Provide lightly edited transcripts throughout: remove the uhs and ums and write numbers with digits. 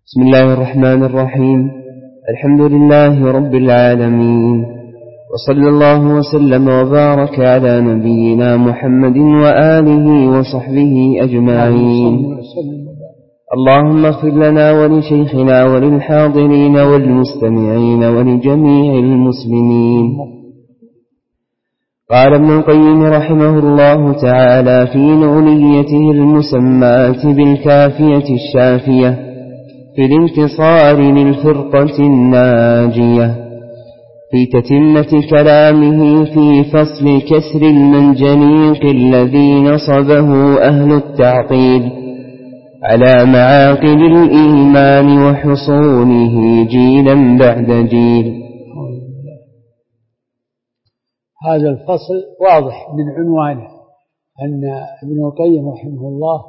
بسم الله الرحمن الرحيم. الحمد لله رب العالمين، وصلى الله وسلم وبارك على نبينا محمد وآله وصحبه أجمعين. اللهم اغفر لنا ولشيخنا وللحاضرين والمستمعين ولجميع المسلمين. قال ابن القيم رحمه الله تعالى في نونيته المسماة بالكافية الشافية في الانتصار للفرقة الناجية، في تتمة كلامه في فصل كسر المنجنيق الذي نصبه أهل التعطيل على معاقل الإيمان وحصونه جيلا بعد جيل. هذا الفصل واضح من عنوانه أن ابن القيم رحمه الله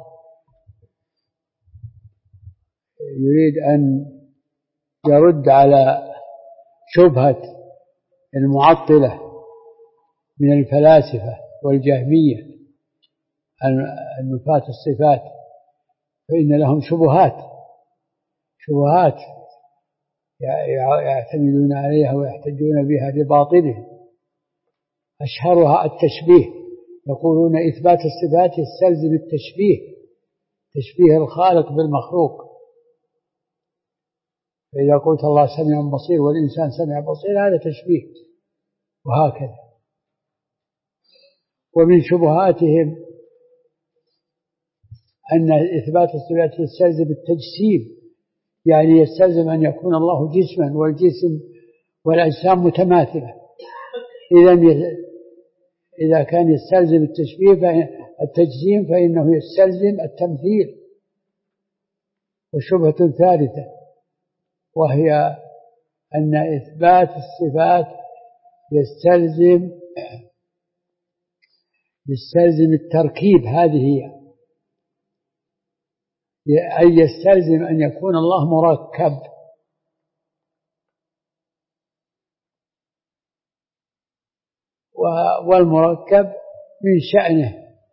يريد أن يرد على شبهة المعطلة من الفلاسفة والجهمية النفاة الصفات، فإن لهم شبهات يعتمدون عليها ويحتجون بها لباطلهم. أشهرها التشبيه، يقولون إثبات الصفات يستلزم تشبيه الخالق بالمخلوق. فإذا قلت الله سميع بصير والإنسان سميع بصير هذا تشبيه، وهكذا. ومن شبهاتهم أن إثبات الصفات يستلزم التجسيم، يعني يستلزم أن يكون الله جسما والجسم والأجسام متماثلة. إذا كان يستلزم التجسيم فإنه يستلزم التمثيل. وشبهة ثالثة وهي أن إثبات الصفات يستلزم التركيب. هذه هي، أي يستلزم أن يكون الله مركب. والمركب من شأنه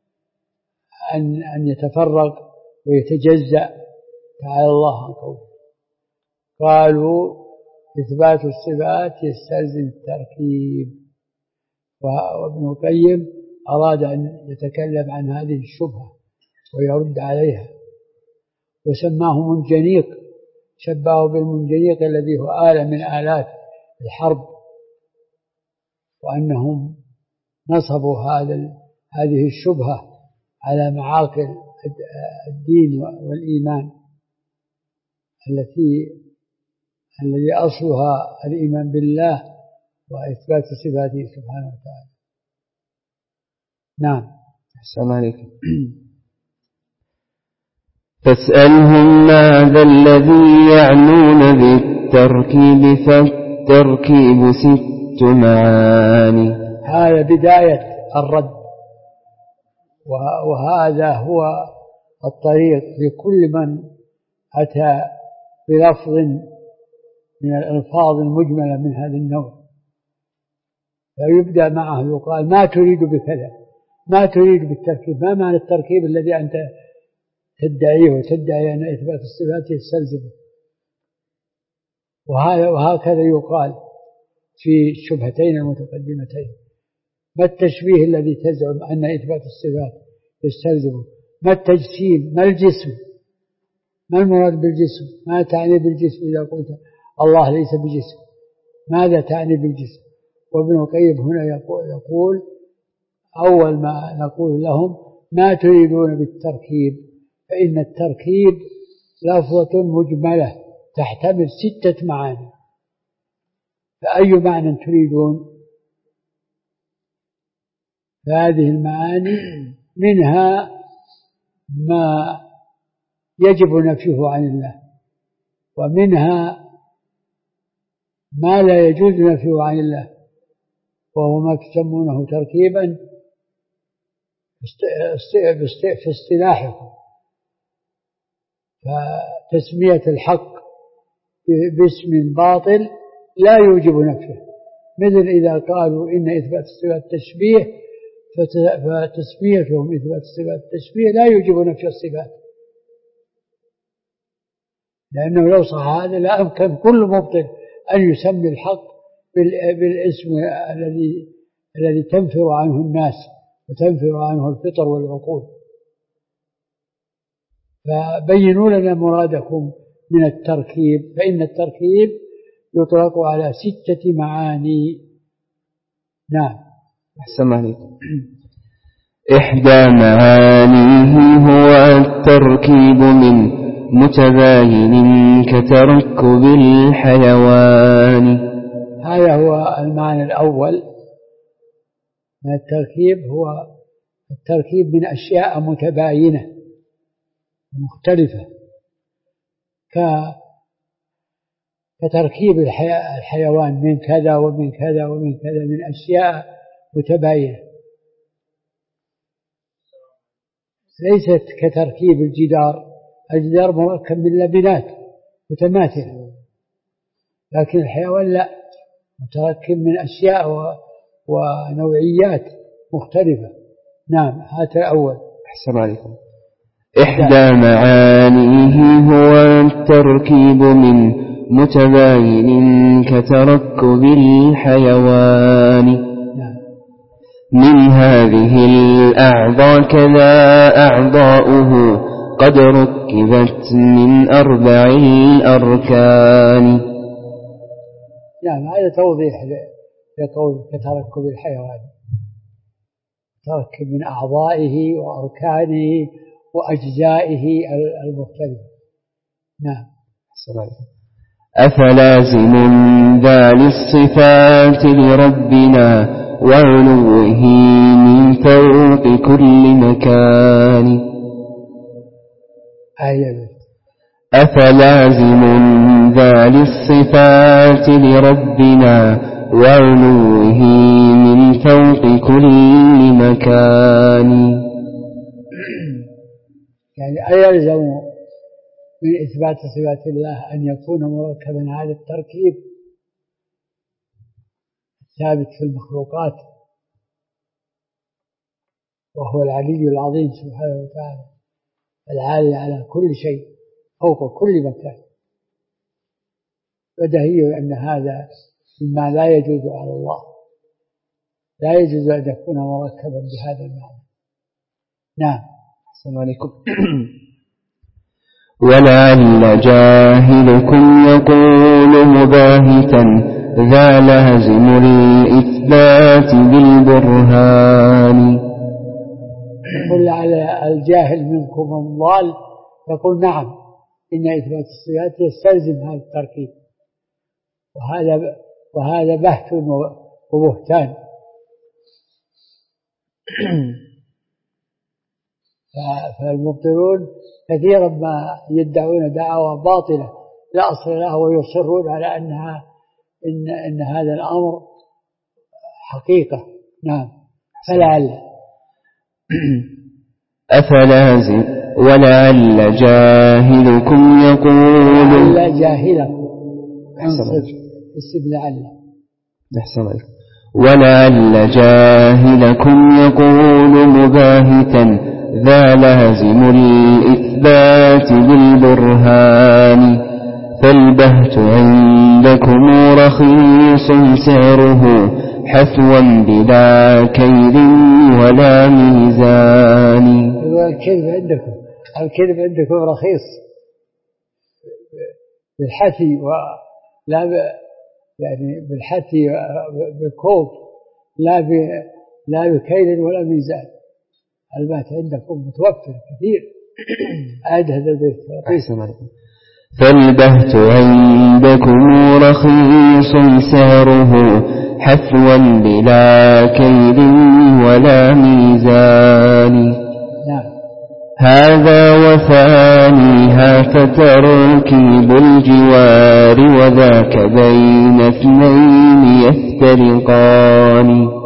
أن يتفرق ويتجزأ، تعالى الله عن قوله. قالوا إثبات الصفات يستلزم التركيب. وابن القيم أراد أن يتكلم عن هذه الشبهة ويرد عليها، وسماه منجنيق، شبهه بالمنجنيق الذي هو آلة من آلات الحرب، وأنهم نصبوا هذه الشبهة على معاقل الدين والإيمان الذي أصلها الإيمان بالله وإثبات صفاته سبحانه وتعالى. نعم. السلام عليكم. فاسألهم ماذا الذي يعنون بالتركيب، فالتركيب 6 معاني. هذا بداية الرد، وهذا هو الطريق لكل من أتى بلفظ من الألفاظ المجملة من هذا النوع. فيبدأ معه يقال ما تريد بكذا، ما تريد بالتركيب، ما معنى التركيب الذي أنت تدعيه وتدعي أن إثبات الصفات يستلزمه. وهكذا يقال في الشبهتين المتقدمتين. ما التشبيه الذي تزعم أن إثبات الصفات يستلزمه؟ ما التجسيم؟ ما الجسم؟ ما المراد بالجسم؟ ما تعني بالجسم إذا قلت الله ليس بجسم؟ ماذا تعني بالجسم؟ وابن القيم هنا يقول أول ما نقول لهم ما تريدون بالتركيب، فإن التركيب لفظة مجملة تحتمل 6 معاني. فأي معنى تريدون؟ فهذه المعاني منها ما يجب نفيه عن الله، ومنها ما لا يجوز نفيه عن الله، وهو ما تسمونه تركيبا في اصطلاحكم. فتسمية الحق باسم باطل لا يوجب نفيه، مثل إذا قالوا إن إثبات الصفات تشبيه، فتسميتهم إثبات الصفات التشبيه لا يوجب نفي الصفات. لأنه لو صح هذا لا أمكن كل مبطل أن يسمي الحق بالاسم الذي تنفر عنه الناس وتنفر عنه الفطر والعقول. فبينوا لنا مرادكم من التركيب، فإن التركيب يطلق على 6 معاني. نعم. أحسن عليكم. إحدى معانيه هو التركيب من متباين كتركب الحيوان. هذا هو المعنى الأول من التركيب، هو التركيب من أشياء متباينة مختلفة كتركيب الحيوان من كذا ومن كذا ومن كذا، من أشياء متباينة، ليست كتركيب الجدار مركب من لبنات متماثلة، لكن الحيوان لا، متركب من أشياء ونوعيات مختلفة. نعم. هذا الأول. أحسن عليكم. إحدى معانيه هو التركيب من متباين كتركب الحيوان. نعم. من هذه الأعضاء كذا أعضاؤه قد ركبت من 4 الأركان. نعم. هذا توضيح لقول كتركب الحيوان، تركب من أعضائه وأركانه وأجزائه المختلفة. نعم. أفلازم ذا للصفات لربنا وعلوه من فوق كل مكان. أفلازم ذا للصفات لربنا وعلوه من فوق كل مكان. يعني أيلزم من إثبات صفات الله أن يكون مركبا هذا التركيب ثابت في المخلوقات، وهو العلي العظيم سبحانه وتعالى العالي على كل شيء فوق كل مكان. بديهي أن هذا مما لا يجوز على الله، لا يجوز أن يكون مركبا بهذا المعنى. نعم. السلام عليكم. ولعل جاهلكم يقول مباهتا ذا لازم الإثبات بالبرهان. يقول على الجاهل منكم الضال يقول نعم إن إثبات الصفات يستلزم هذا التركيب، وهذا بحث وبهتان. فالمبطلون كثيرا ما يدعون دعوى باطلة لا أصل لها، ويصرون على إن هذا الأمر حقيقة. نعم. فلعل أفلازم ولعل جاهلكم يقول لعل جاهلكم اسم لعل. ولعل جاهلكم يقول مباهتا ذا لازم الإثبات بالبرهان. فالبهت عندكم رخيص سعره حثوا بلا كيد ولا ميزان. الكذب عندكم رخيص بالحثي ولا يعني بالحثي بالكوب، لا بكيل ولا ميزان. البهت عندكم متوفر كثير. هذا البيت رخيص. فالبهت عندكم رخيص سعره حثوا بلا كيد ولا ميزان. نعم. هذا وثانيها فتركيب الجوار وذاك بين 2 يفترقان.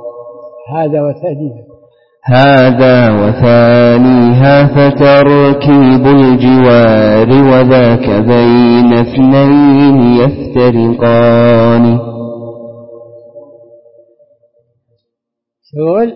هذا وثانيها فتركيب الجوار وذاك بين 2 يفترقان. سؤال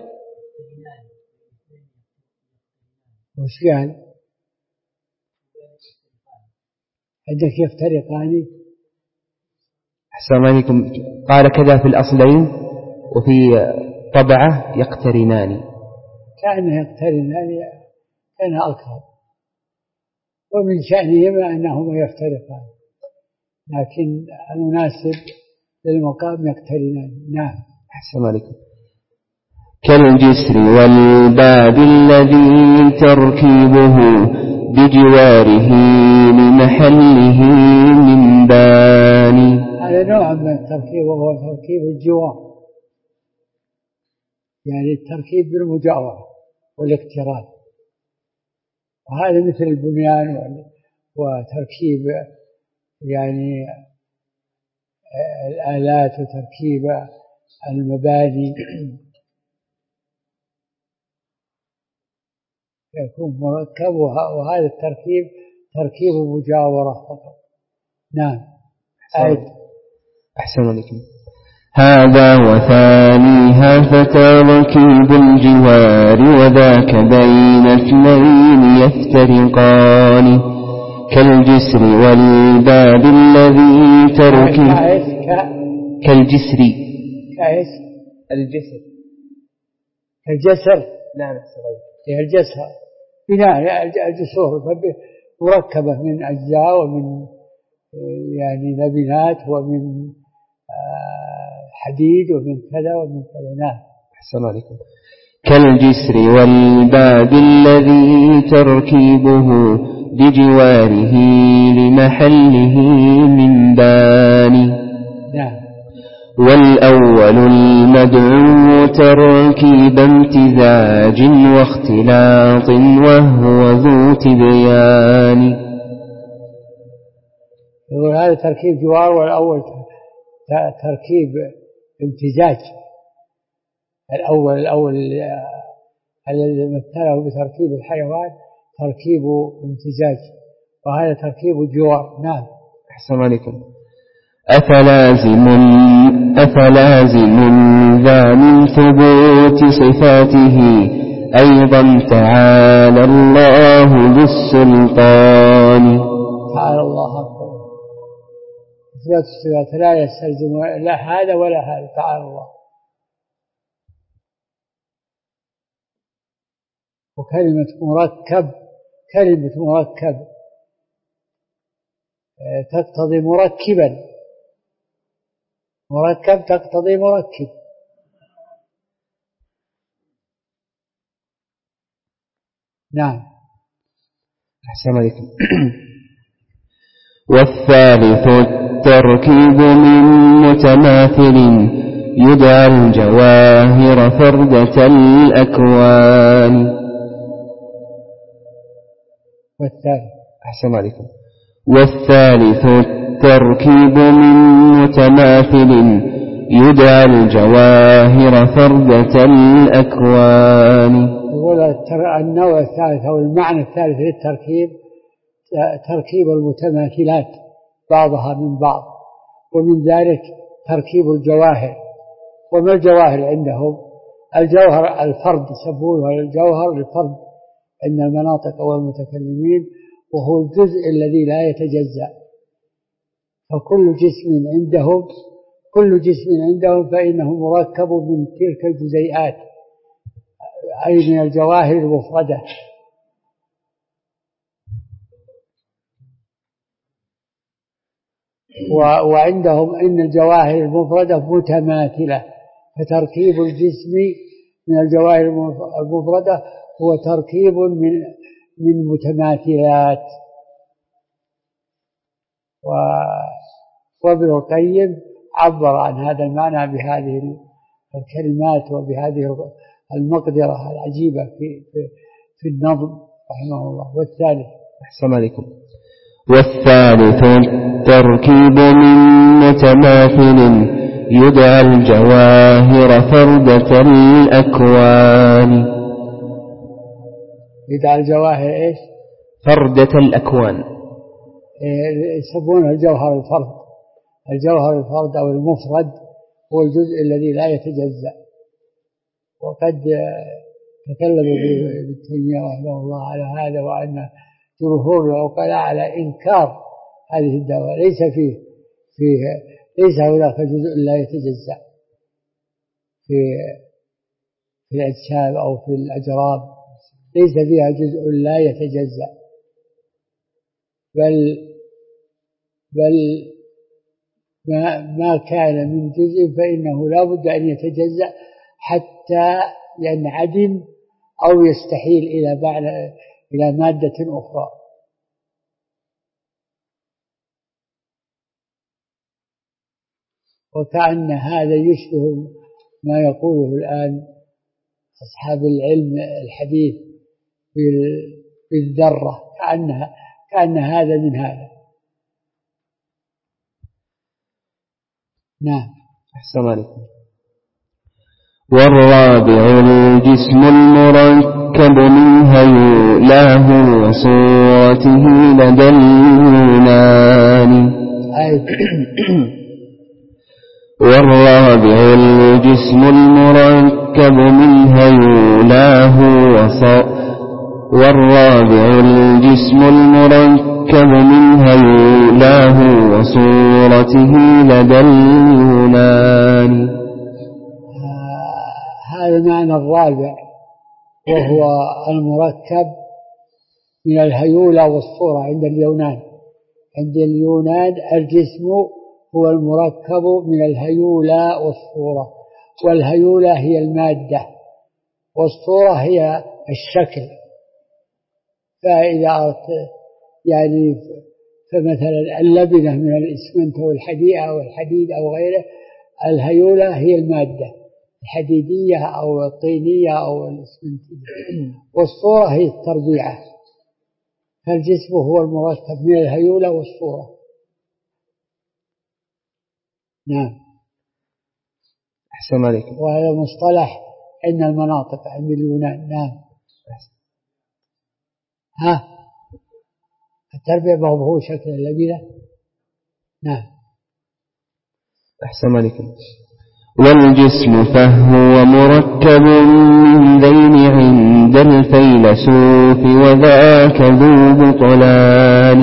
وش قال؟ عندك يفترقان. أحسن عليكم. قال كذا في الأصلين وفي طبعة يقترنان. كأنه يقترنان كان أقرب، ومن شأنهما أنهما يفترقان، لكن المناسب للمقام يقترنان. نعم. أحسن عليكم. كالجسر والباب الذي تركيبه بجواره لمحله من باني. هذا نوع من التركيب، وهو تركيب الجوار، يعني التركيب بالمجاورة والاقتران، وهذا مثل البنيان وتركيب يعني الآلات وتركيب المباني يكون مركب، وهذا التركيب تركيب مجاورة فقط. نعم. أحسن عليكم. هذا وثانيها فتركيب الجوار وذاك بين اثنين يفترقان. كالجسر والباب الذي تركيب. كالجسر. كايش؟ الجسر. كالجسر. نعم. هي الجسر بناء الجسور مركبة من أجزاء ومن يعني لبنات ومن حديد ومن كذا ومن كذا. نعم. أحسن عليكم. كالجسر والباب الذي تركيبه بجواره لمحله من باني. نعم. والأول المدعو تركيب امتزاج واختلاط وهو ذو تبيان. يقول هذا تركيب جوار، والأول تركيب امتزاج. الأول الذي مثله بتركيب الحيوان تركيب امتزاج، وهذا تركيب جوار. نعم. أحسن عليكم. أفلازم ذا من ثبوت صفاته أيضا تعالى الله ذو السلطان. تعالى الله أكبر. إثبات الصفات لا يستلزم لا هذا ولا هذا. تعالى الله. وكلمة مركب، كلمة مركب تقتضي مركبا، مركب تقتضي مركب. نعم. أحسن عليكم. والثالث التركيب من متماثل يدعى الجواهر فردة الأكوان. والثالث. أحسن عليكم. والثالث التركيب من متماثل يدعى الجواهر فردة الأكوان. يقول النوع الثالث أو المعنى الثالث للتركيب تركيب المتماثلات بعضها من بعض، ومن ذلك تركيب الجواهر. وما الجواهر عندهم؟ الجوهر الفرد، يسمونه الجوهر الفرد عند المناطق والمتكلمين، وهو الجزء الذي لا يتجزأ. فكل جسم عندهم فإنه مركب من تلك الجزيئات، أي من الجواهر المفردة. وعندهم إن الجواهر المفردة متماثلة، فتركيب الجسم من الجواهر المفردة هو تركيب من متماثلات. وابن القيم عبر عن هذا المعنى بهذه الكلمات وبهذه المقدرة العجيبة في النظم رحمه الله. والثالث. أحسن عليكم. والثالث التركيب من متماثل يدعى الجواهر فردة الأكوان. يدعى الجواهر إيش؟ فردة الأكوان. يسمونه الجوهر الفرد. الجوهر الفرد أو المفرد هو الجزء الذي لا يتجزأ. وقد تكلم ابن تيمية رحمه الله على هذا، وأن جمهور العقلاء على إنكار هذه الدواء ليس فيه ليس هناك جزء لا يتجزأ في الأجسام أو في الأجرام، ليس فيها جزء لا يتجزأ، بل ما كان من جزء فإنه لا بد أن يتجزأ حتى ينعدم أو يستحيل إلى مادة أخرى. وكأن هذا يشبه ما يقوله الآن أصحاب العلم الحديث بالذرة، كأن هذا من هذا. نعم. أحسن عليكم. والرابع الجسم المركب من هيولاه وصورته لدى اليونان. والرابع الجسم المركب من هيولاه والرابع الجسم المركب من هيولاه وصورته لدى اليونان. هذا المعنى الرابع، وهو المركب من الهيولة والصورة عند اليونان. عند اليونان الجسم هو المركب من الهيولة والصورة، والهيولة هي المادة والصورة هي الشكل. فإذا أردت يعني فمثلا اللبنة من الإسمنت أو الحديد أو غيره، الهيولة هي المادة الحديدية أو الطينية أو الإسمنتية، والصورة هي التربيعة. فالجسم هو المركب من الهيولة والصورة. نعم. أحسن عليكم. وهذا مصطلح عند المناطق عند اليونان. نعم. التربيع هو شكل اللبنة. نعم. أحسن عليكم. والجسم فهو مركب من ذين عند الفيلسوف وذاك ذو بطلان.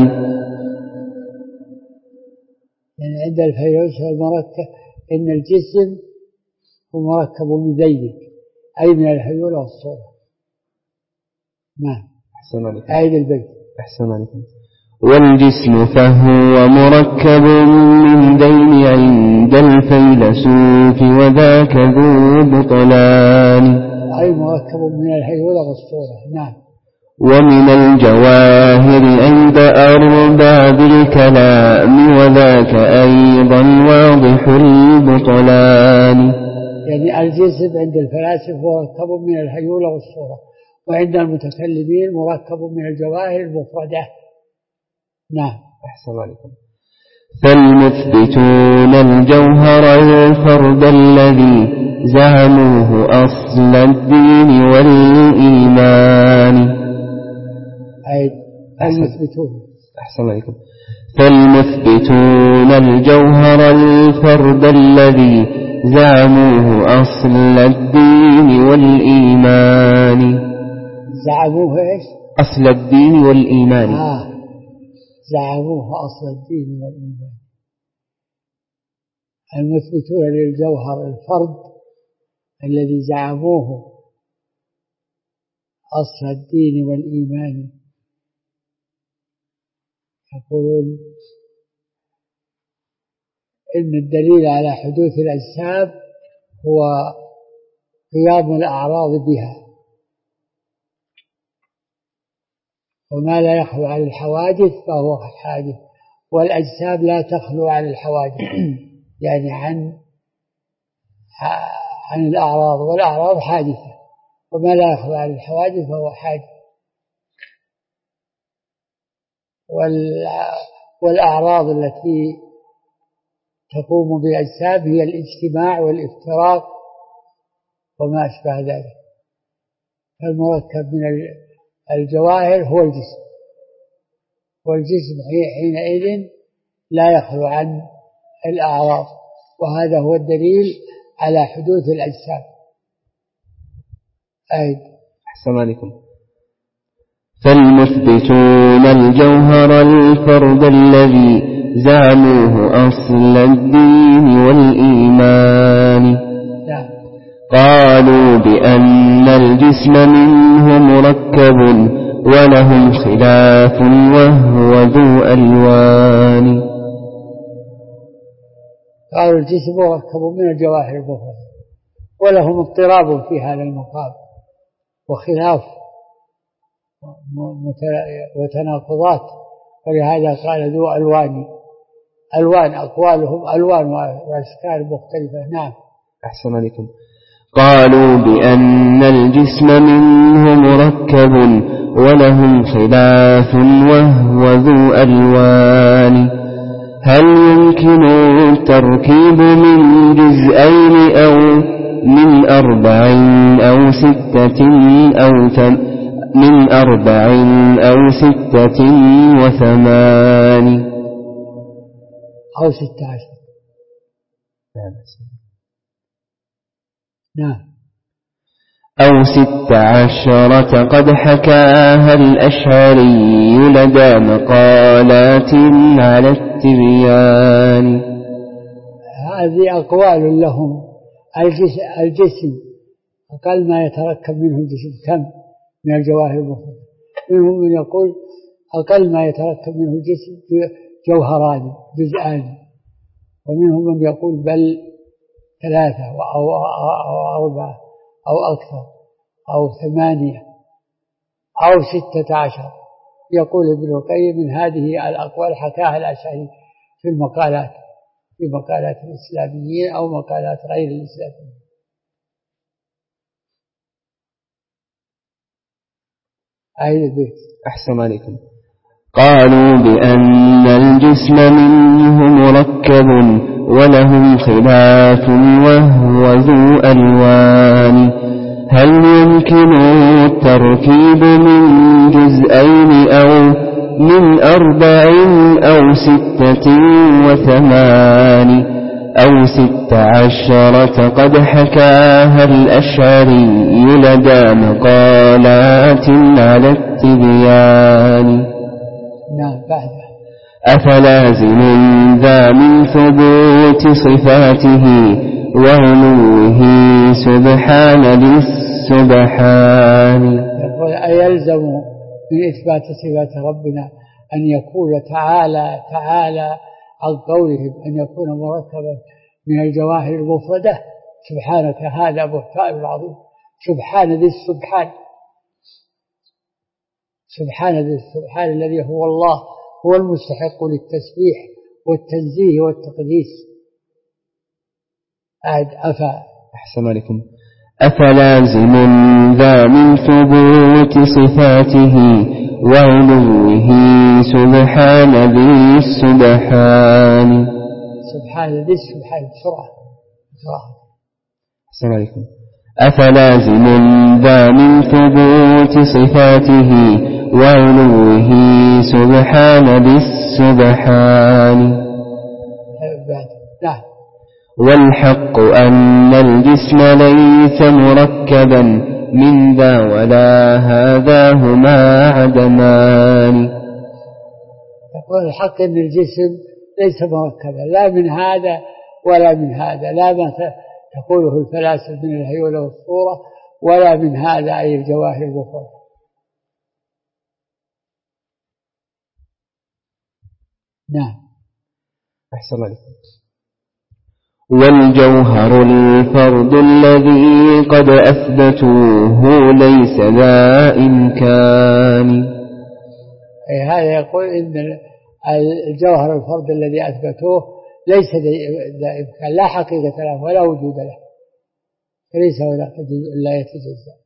يعني عند الفيلسوف المركب إن الجسم هو مركب من ذين، أي من الهيولة والصورة. نعم. أحسن عليكم. أعيد البيت. أحسن عليكم. والجسم فهو مركب من ذين عند الفيلسوف وذاك ذو بطلان، أي مركب من الهيولة والصورة. نعم. ومن الجواهر عند أرباب الكلام وذاك أيضا واضح البطلان. يعني الجسم عند الفلاسفة مركب من الهيولة والصورة، وعند المتكلمين مركب من الجواهر المفردة. نعم. أحسن عليكم. فالمثبتون الجوهر الفرد الذي زعموه أصل الدين والإيمان. المثبتون. أحسن عليكم. فالمثبتون الجوهر الفرد الذي زعموه أصل الدين والإيمان. زعموه إيش؟ أصل الدين والإيمان. زعموه أصل الدين والإيمان. المثبتون للجوهر الفرد الذي زعموه أصل الدين والإيمان يقولون إن الدليل على حدوث الأجسام هو قيام الأعراض بها، وما لا يخلو عن الحوادث فهو حادث، والأجسام لا تخلو عن الحوادث يعني عن الأعراض، والأعراض حادثة، وما لا يخلو عن الحوادث فهو حادث. والأعراض التي تقوم بالأجسام هي الاجتماع والافتراق وما أشبه ذلك. فالمركب من الجواهر هو الجسم، والجسم حينئذ لا يخلو عن الأعراض، وهذا هو الدليل على حدوث الأجسام. أحسن عليكم. فالمثبتون الجوهر الفرد الذي زعموه أصل الدين والإيمان قالوا بأن الجسم منه مركب ولهم خلاف وهو ذو ألوان. قالوا الجسم مركب من الجواهر المفردة ولهم اضطراب في هذا المقام وخلاف وتناقضات، ولهذا قال ذو ألوان أقوالهم ألوان وأشكال مختلفة. نعم. أحسن عليكم. قالوا بأن الجسم منه مركب ولهم خلاف وهو ذو ألوان. هل يمكن التركيب من جزئين أو من 4 أو 6 من 4 أو 6 و8 أو 16؟ نعم. أو 16 قد حكاها الأشعري لدى مقالات على التبيان. هذه أقوال لهم. الجسم أقل ما يتركب منه الجسم كم من الجواهر المفردة؟ منهم من يقول أقل ما يتركب منه الجسم جوهران جزءان، ومنهم من يقول بل 3 أو 4 أو أكثر أو 8 أو 16. يقول ابن القيم من هذه الأقوال حكاها الأشعري في مقالات الإسلاميين أو مقالات غير الإسلاميين. أهل البيت. أحسن عليكم. قالوا بأن الجسم منه مركب ولهم خلاف وهو ذو ألوان. هل يمكن التركيب من جزئين أو من 4 أو 6 و8 أو 16 قد حكاها الأشعري لدى مقالات على التبيان. نعم. بعد أفلازم ذا من ثبوت صفاته وعلوه سبحان للسبحان. يقول أيلزم من إثبات صفات ربنا أن يكون تعالى عن قولهم أن يكون مركبا من الجواهر المفردة؟ سبحانك هذا بهتان عظيم. سبحان ذي السبحان، سبحان ذي السبحان الذي هو الله، هو المستحق للتسبيح والتنزيه والتقديس. أحسن عليكم. أفلازم ذا من ثبوت صفاته وعلوه سبحان ذي السبحان. سبحان ذي السبحان. بسرعة. أحسن عليكم. أفلازم ذا من ثبوت صفاته وعلوه سبحان ذي السبحان. والحق أن الجسم ليس مركبا من ذا ولا هذا هما عدمان. يقول الحق أن الجسم ليس مركبا لا من هذا ولا من هذا، لا ما تقوله الفلاسفة من الهيولة والصورة ولا من هذا أي الجواهر المفردة. نعم. أحسن عليكم. والجوهر الفرد الذي قد أثبتوه ليس ذا إمكان. هذا يقول إن الجوهر الفرد الذي أثبتوه ليس ذا إمكان، لا حقيقة له ولا وجود له، فليس ولا لا يتجزأ.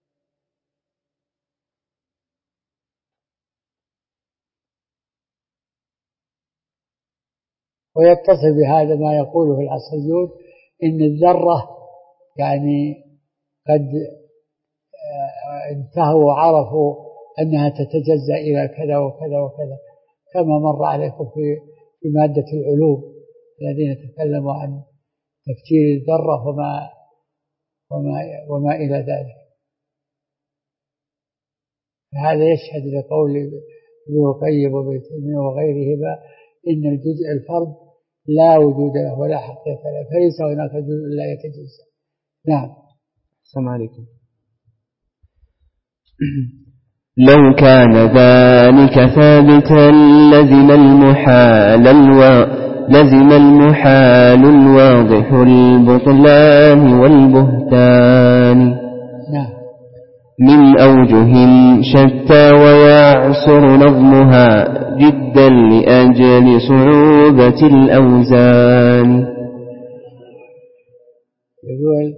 ويتصل بهذا ما يقوله العصريون إن الذرة يعني قد انتهوا وعرفوا أنها تتجزأ إلى كذا وكذا وكذا، كما مر عليكم في مادة العلوم الذين تكلموا عن تفسير الذرة وما إلى ذلك. هذا يشهد لقول ابن القيم وابن تيمية وغيرهما إن الجزء الفرد لا وجود له ولا حقيقة له، فليس هناك جزء لا يتجزأ. نعم. السلام عليكم. لو كان ذلك ثابتا لزم المحال الواضح البطلان والبهتان. نعم. من أوجه شتى ويعسر نظمها جدا لأجل صعوبة الأوزان. يقول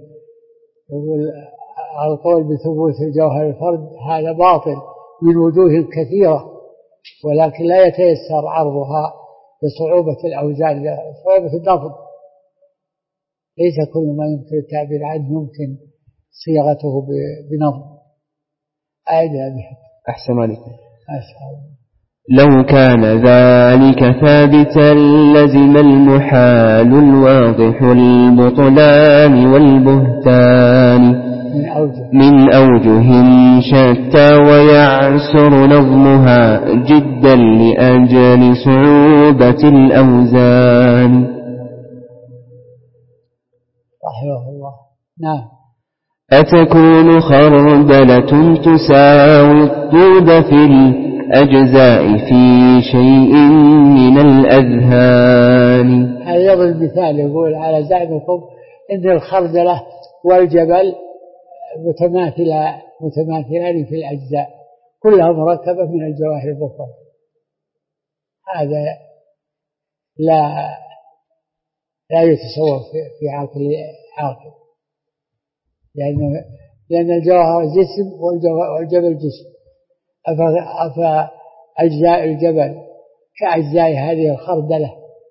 القول بثبوت الجوهر الفرد هذا باطل من وجوه كثيرة، ولكن لا يتيسر عرضها بصعوبة الأوزان، صعوبة اللفظ. ليس كل ما يمكن التعبير عنه يمكن صياغته بنظم. أحسن عليكم. لو كان ذلك ثابتا لزم المحال الواضح البطلان والبهتان. من أوجه شتى ويعسر نظمها جدا لأجل صعوبة الأوزان. رحمه الله. نعم. أتكون خردلة تساوي الطود في الأجزاء في شيء من الأذهان. هذا يضرب مثال يقول على زعمكم إن الخردلة والجبل متماثلان في الأجزاء، كلها مركبة من الجواهر المفردة. هذا لا يتصور في عاقل، لأن الجوهر جسم والجبل جسم، أفأجزاء الجبل كأجزاء هذه الخردلة.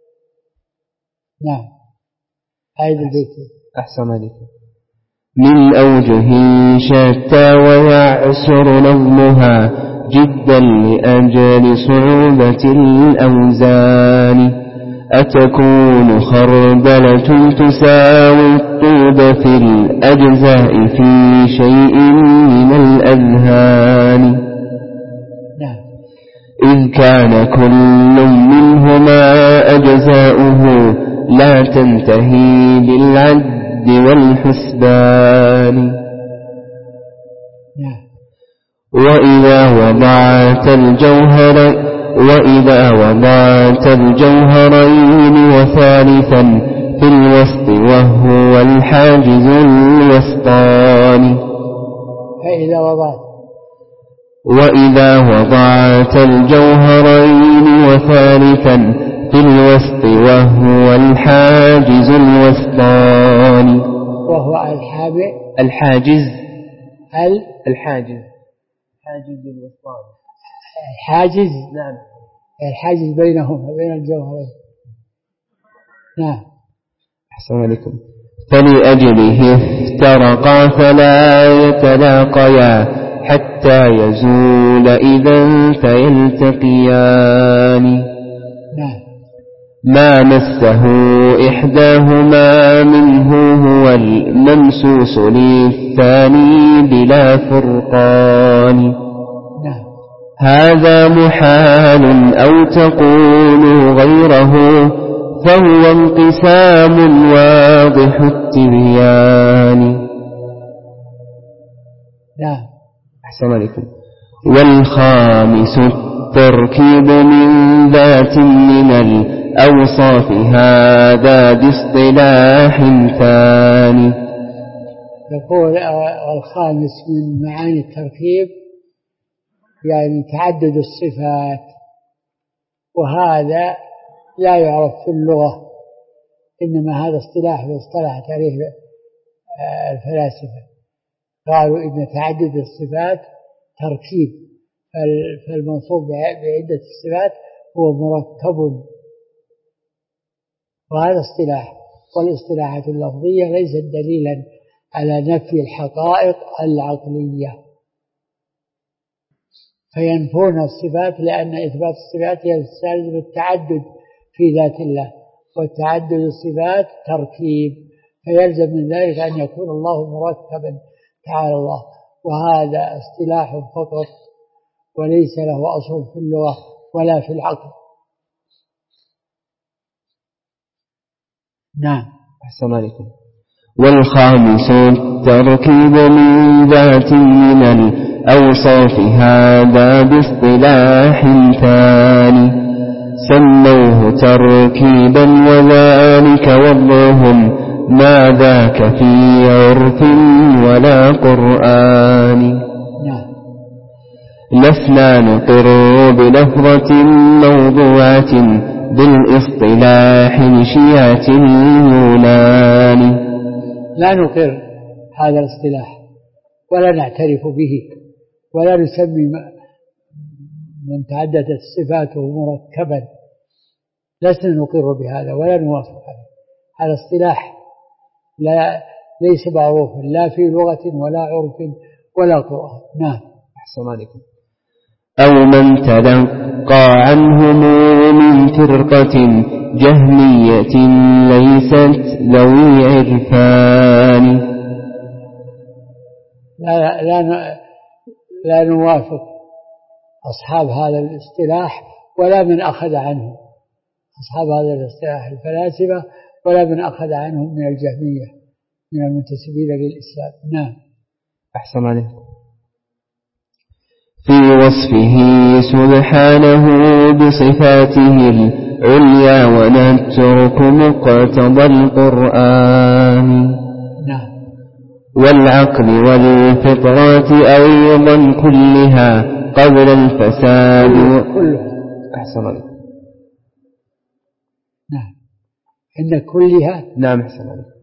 نعم. هذا البيت. أحسن عليكم. من أوجه شتى ويعسر نظمها جدا لأجل صعوبة الأوزان. أتكون خردلة تساوي الطود في الأجزاء في شيء من الأذهان. نعم. إذ كان كل منهما أجزاؤه لا تنتهي بالعد والحسبان. نعم. وإذا وضعت الجوهرين وثالثا في الوسط وهو الحاجز الوسطاني. وإذا وضعت الجوهرين وثالثا في الوسط وهو الحاجز الوسطاني. وهو الحاجز الوسطاني. الحاجز. نعم. الحاجز بينهما بين الجوهرين. نعم. أحسن عليكم. فلأجله افترقا فلا يتلاقيا حتى يزول إذا فيلتقيان. نعم. ما مسه إحداهما منه هو الممسوس للثاني بلا فرقان. هذا محال أو تقول غيره فهو انقسام واضح التبيان. نعم. أحسن عليكم. والخامس التركيب من ذات من الأوصاف هذا باصطلاح ثاني. يقول الخامس من معاني التركيب يعني تعدد الصفات، وهذا لا يعرف في اللغة، إنما هذا اصطلحت عليه الفلاسفة، قالوا إن تعدد الصفات تركيب، فالمنصوب بعدة الصفات هو مركب، وهذا اصطلاح. والاصطلاحات اللفظية ليست دليلا على نفي الحقائق العقلية، فينفون الصفات لأن إثبات الصفات يستلزم التعدد في ذات الله، والتعدد الصفات تركيب، فيلزم من ذلك أن يكون الله مركبا تعالى الله. وهذا اصطلاح فقط وليس له أصل في اللغة ولا في العقل. نعم. أحسن عليكم. والخامس التركيب من ذات من الأوصاف هذا باصطلاح ثاني سموه تركيبا وذلك وضعهم ما ذاك في عرف ولا قرآن. نعم. لسنا نقر بلفظة موضوعة بالاصطلاح لشيعة اليونان. لا نقر هذا الاصطلاح ولا نعترف به ولا نسمي من تعددت صفاته مركبا. لسنا نقر بهذا ولا نوافق عليه. هذا اصطلاح ليس معروفا لا في لغة ولا عرف ولا قرآن. نعم. أحسن عليكم. أو من تلقى عنهم من فرقة جهمية ليست ذوي عرفان. لا نوافق أصحاب هذا الاصطلاح ولا من أخذ عنه أصحاب هذا الاصطلاح الفلاسفة ولا من أخذ عنهم من الجهمية من المنتسبين للإسلام. نعم. أحسن عليكم. في وصفه سبحانه بصفاته العليا ونترك مقتضى القرآن. نعم. والعقل والفطرات أيضا كلها قبل الفساد كلها. أحسن عليكم. نعم. إن كلها. نعم. أحسن عليكم.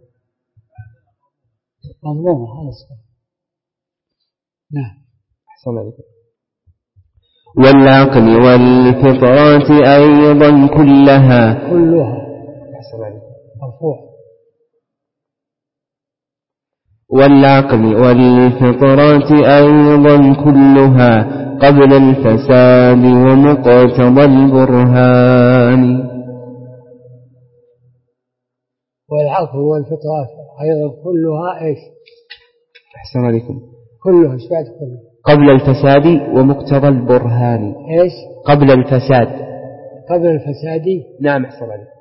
مضمومة هذا الصف. نعم. أحسن عليكم. والعقل والفطرات أيضا كلها. أحسن عليكم. مرفوع. والعقل والفطرات أيضا كلها قبل الفساد ومقتضى البرهان. والعقل والفطرات أيضا كلها إيش؟ أحسن عليكم. كلها إيش بعد كلها؟ قبل الفساد ومقتضى البرهان. إيش؟ قبل الفساد. قبل الفساد. نعم. أحسن عليكم.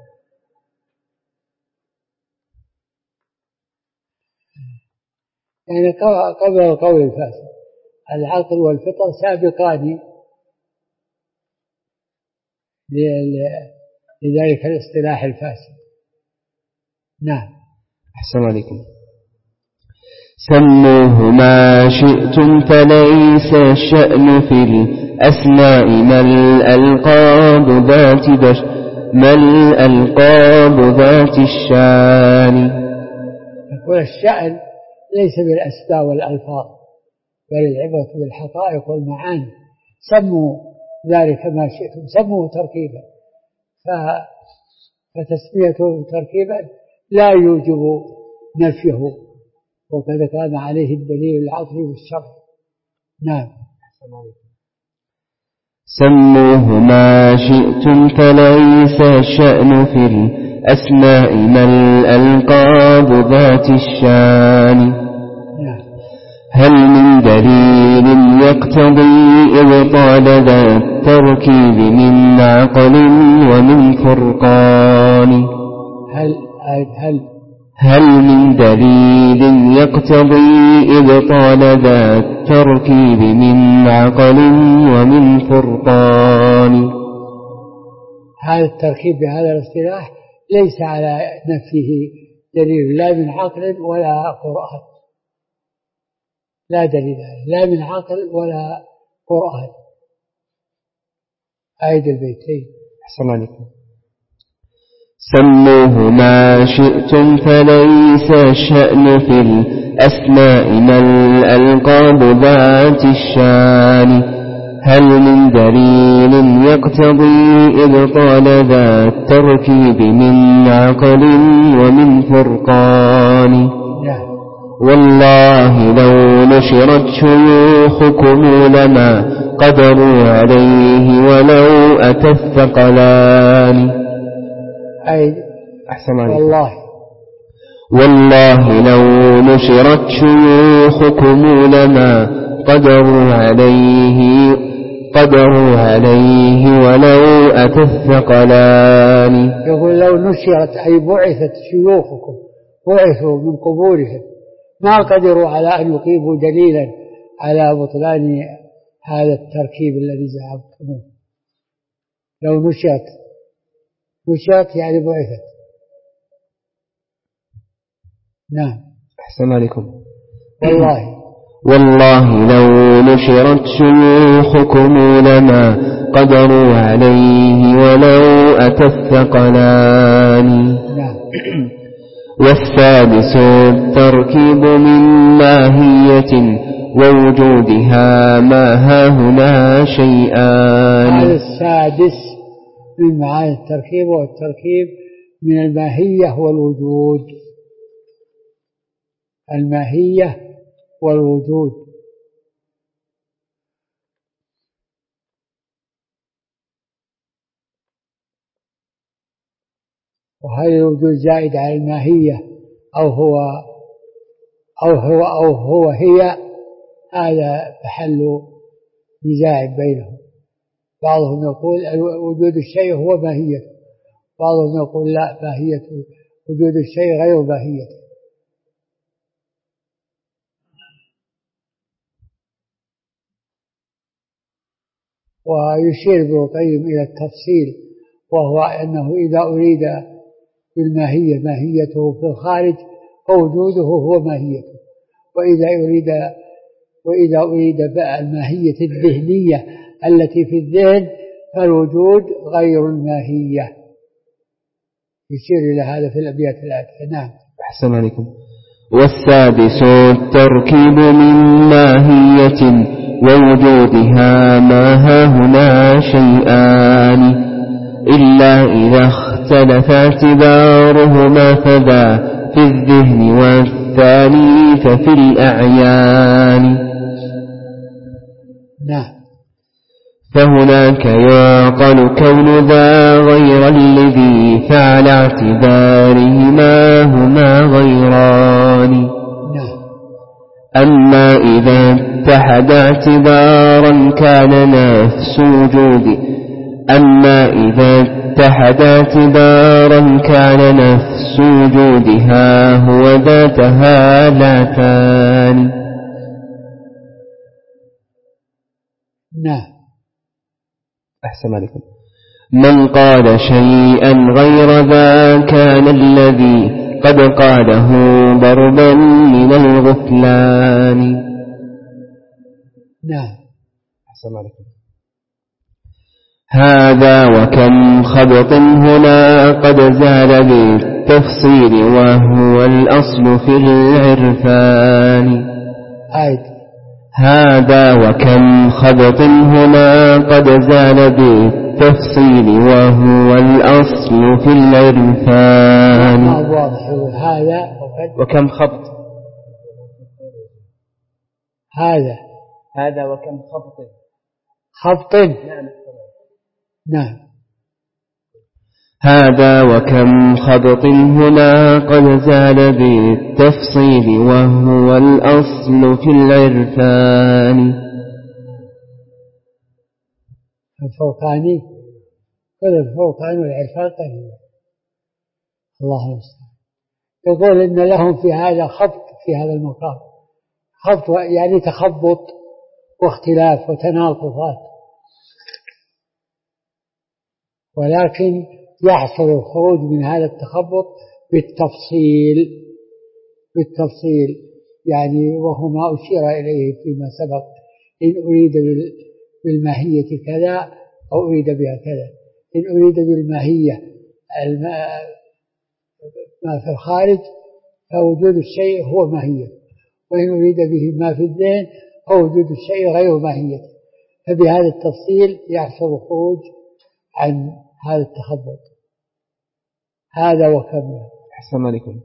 يعني قبل القول الفاسد. العقل والفطر سابقان لذلك الاصطلاح الفاسد. نعم. أحسن عليكم. سموه ما شئتم فليس الشأن في الأسماء ما الألقاب ذات الشان. يقول الشأن ليس بالأسماء والألفاظ بل العبرة بالحقائق والمعاني. سموا ذلك ما شئتم. سموه تركيبا فتسميته تركيبا لا يوجب نفيه وقد كان عليه الدليل العقلي والشرعي. نعم. سموه ما شئتم فليس الشأن في الأسماء ما الألقاب ذات الشان. هل من دليل يقتضي إبطال ذا التركيب من عقل ومن فرقان. هل من دليل يقتضي إبطال ذا التركيب من عقل ومن فرقان. هذا التركيب بهذا الاصطلاح ليس على نفيه دليل لا من عقل ولا قرآن. لا دليل لا من عقل ولا قرآن. أيد البيتين. أحسن عليكم. سموه ما شئتم فليس الشأن في الأسماء ما الألقاب ذات الشان. هل من دليل يقتضي إبطال ذا التركيب من عقل ومن فرقان. والله لو نشرت شيوخكم لما قدروا عليه ولو أتى الثقلان. أحسن عليك. والله لو نشرت شيوخكم لما قدروا عليه قدروا عليه ولو أتى الثقلان. يقول لو نشرت أي بعثت شيوخكم، بعثوا من قبورهم، ما قدروا على أن يقيموا دليلا على بطلان هذا التركيب الذي زعمتموه. لو نشرت يعني بعثت. نعم. أحسن عليكم. والله لو نشرت شيوخكم لما قدروا عليه ولو أتى الثقلان. نعم. والسادس التركيب من ماهية ووجودها ما هاهنا شيئان. هذا السادس من معاني التركيب، والتركيب من الماهية والوجود. الماهية والوجود. وهل الوجود زائد على الماهية أو هي، هذا محل نزاع بينهم. بعضهم يقول وجود الشيء هو ماهيته، بعضهم يقول لا، ماهية وجود الشيء غير ماهيته. ويشير ابن القيم إلى التفصيل، وهو أنه إذا أريد بالماهية ماهيته في الخارج فوجوده هو ماهيته، وإذا أريد بقى الماهية الذهنية التي في الذهن فالوجود غير الماهية. يشير إلى هذا في الأبيات الآتية. نعم. أحسن عليكم. والسادس التركيب من ماهية ووجودها ما هاهنا شيئان، إلا إذا اختلف اعتبارهما فذا في الذهن والثاني ففي الأعيان. نعم. فهناك يعقل كون ذا غير الذي فعلى اعتبارهما هما غيران. أما إذا اتحد اعتبارا كان نفس وجودها هو ذاتها ذاتان. نعم. أحسن عليكم. من قال شيئا غير ذا كان الذي قد قاله ضربا من الغفلان. نعم. أحسن عليكم. هذا وكم خبط هنا قد زال بالتفصيل وهو الأصل في العرفان. هذا وكم خبط هنا قد زال بالتفصيل وهو الأصل في العرفان. هذا وكم خبط. هذا وكم خبط. نعم. هذا وكم خبط هنا قد زال بالتفصيل وهو الأصل في العرفان. الفوقاني كل الفوقاني والعرفان قليل. الله المستعان. يقول إن لهم في هذا خبط، في هذا المقام خبط يعني تخبط واختلاف وتناقضات، ولكن يحصل الخروج من هذا التخبط بالتفصيل يعني، وهو ما أشير إليه فيما سبق. إن أريد بالماهية كذا أو أريد بها كذا. إن أريد بالماهية ما في الخارج فوجود الشيء هو ماهية، وإن أريد به ما في الذهن فوجود الشيء غير ماهية. فبهذا التفصيل يحصل الخروج عن هذا التخبط. هذا وكم. أحسن عليكم.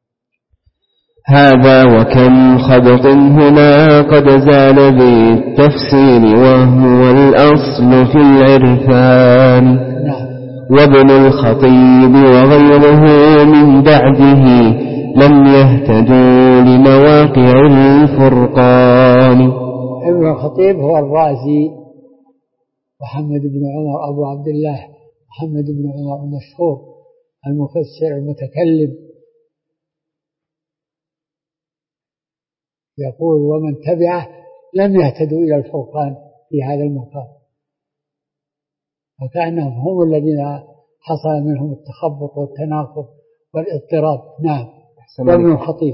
هذا وكم خبط هنا قد زال بالتفصيل وهو الأصل في العرفان. نعم. وابن الخطيب وغيره من بعده لم يهتدوا لمواقع الفرقان. ابن الخطيب هو الرازي محمد بن عمر أبو عبد الله محمد بن عمر المشهور المفسر المتكلم يقول ومن تبعه لم يهتدوا إلى الفرقان في هذا المقام، فكأنهم هم الذين حصل منهم التخبط والتناقض والاضطراب. نعم. وابن الخطيب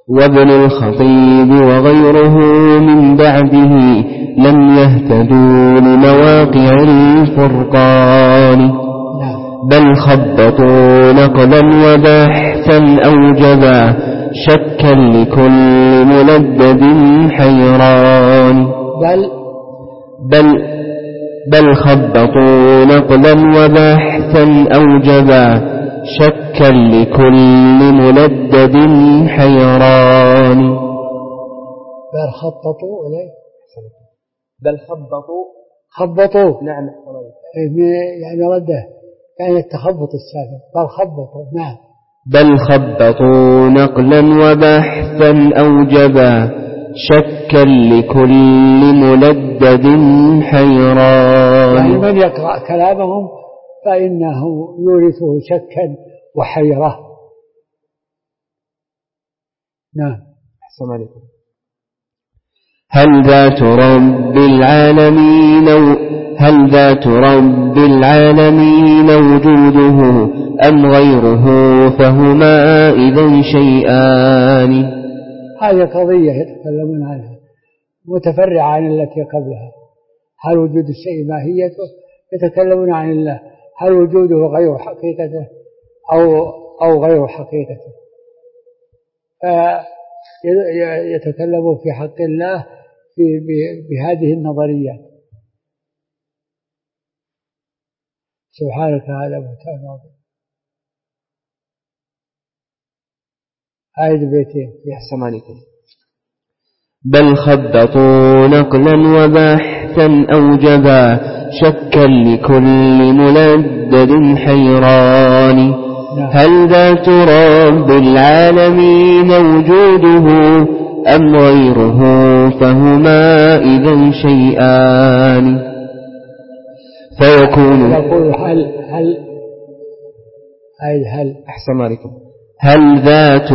وغيره من بعده لم يهتدوا لمواقع الفرقان. نعم. بل خبطوا نقلا وبحثا أوجبا شكا لكل ملدد حيران. بل خبطوا نقلا وبحثا أوجبا شكا لكل ملدد حيران. بل خططوا إليه بل خبطوا نعم يعني رده يعني التخبط السابق. بل خبطوا. نعم. بل خبطوا نقلا وبحثا أوجبا شكا لكل ملدد حيران. يعني من يقرأ كلامهم فإنه يورثه شكا وحيرة. نعم. أحسن عليكم. هل ذات رب العالمين وجوده أم غيره فهما إذن شيئان. هذه قضية يتكلمون عنها متفرعة عن التي قبلها. هل وجود الشيء ماهيته؟ يتكلمون عن الله. هل وجوده غير حقيقته أو غير حقيقته؟ فيتكلمون في حق الله بهذه النظريات. سبحانك هذا بهتان عظيم. آية بيتين. يحسن عليكم. بل خبطوا نقلا وبحثا أوجبا شكا لكل ملدد حيران. هل ذات رب العالمين وجوده أم غيره فهما إذن شيئان. فيكون يقول هل أحسن عليكم. هل ذات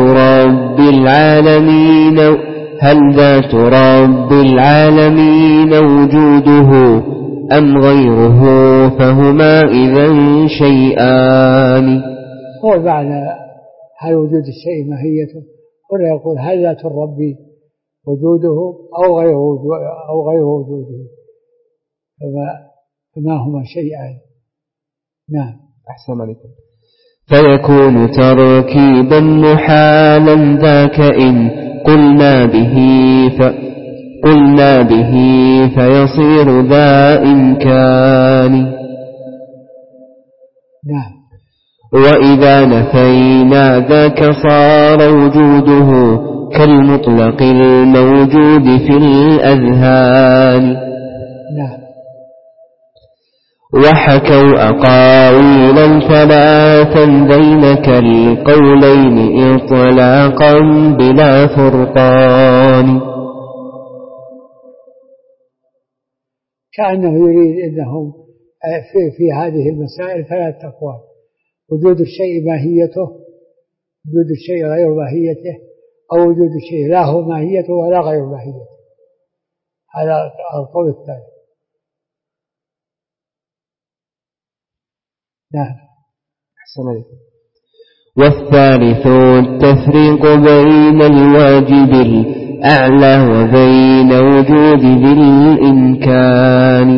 رب العالمين وجوده أم غيره فهما إذن شيئان. هو معنى هل وجود الشيء ماهيته. هنا يقول هل ذات الرب وجوده أو غير وجوده فما هما شيئان. نعم. أحسن عليكم. فيكون تركيبا محالا ذاك إن قلنا به فيصير ذا إمكان. نعم. وإذا نفينا ذاك صار وجوده كالمطلق الموجود في الأذهان. نعم. وحكوا أقاويلا ثلاثا بينك القولين إطلاقا بلا فرقان. كأنه يريد أنهم في هذه المسائل ثلاث أقوال: وجود الشيء ماهيته، وجود الشيء غير ماهيته، أو وجود الشيء لا هو ماهيته ولا غير ماهيته. هذا القول الثالث. نعم. أحسن عليكم. والثالث التفريق بين الواجب الأعلى وبين وجود ذي الإمكان.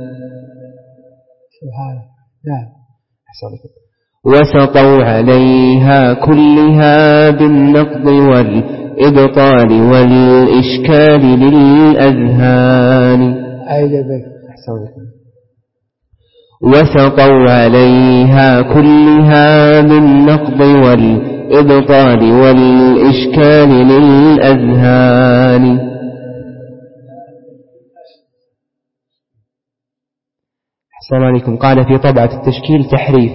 سبحانه. نعم. أحسن عليكم. وسطوا عليها كلها بالنقض والإبطال والإشكال للأذهان. أحسن عليكم. وسطوا عليها كلها بالنقض والإبطال والإشكال للأذهان. أحسن عليكم. قال في طبعة التشكيل تحريف.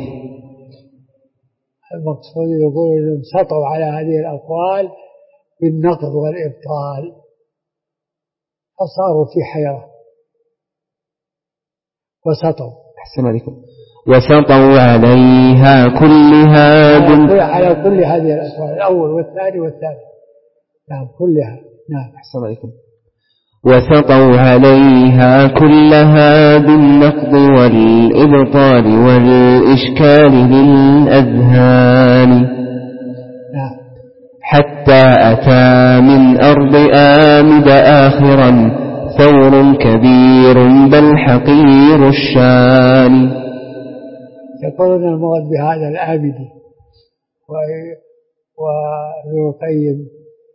المقصود يقول إنهم سطوا على هذه الأقوال بالنقض والإبطال فصاروا في حيرة، وسطوا. أحسن عليكم. وسطوا عليها كلها على كل هذه الأسوار، الأول والثاني والثالث. نعم كلها. نعم. أحسن عليكم. وسطوا عليها كلها بالنقض والإبطال والإشكال للأذهان. نعم. حتى أتى من أرض آمد آخرا ثور كبير بل حقير الشان. يقولون المراد بهذا الآمدي، وابن القيم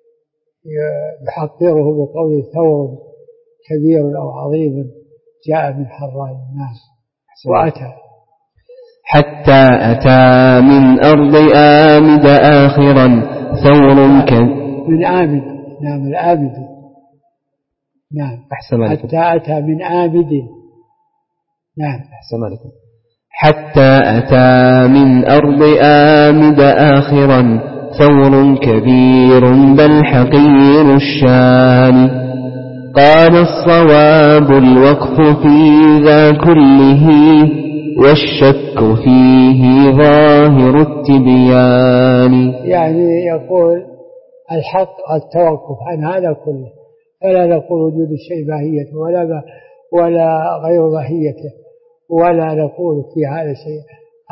يحقره بقول ثور كبير أو عظيم جاء من حراء الناس. وأتى حتى أتى من أرض آمد آخرا ثور من آمد. نعم الآمد. نعم. أحسن عليكم. حتى أتى من آمد. نعم. أحسن عليكم. حتى أتى من أرض آمد آخرا ثور كبير بل حقير الشان. قال الصواب الوقف في ذا كله والشك فيه ظاهر التبيان. يعني يقول الحق التوقف عن هذا كله، فلا نقول وجود الشيء ماهيته ولا غير ماهيته، ولا نقول في هذا الشيء.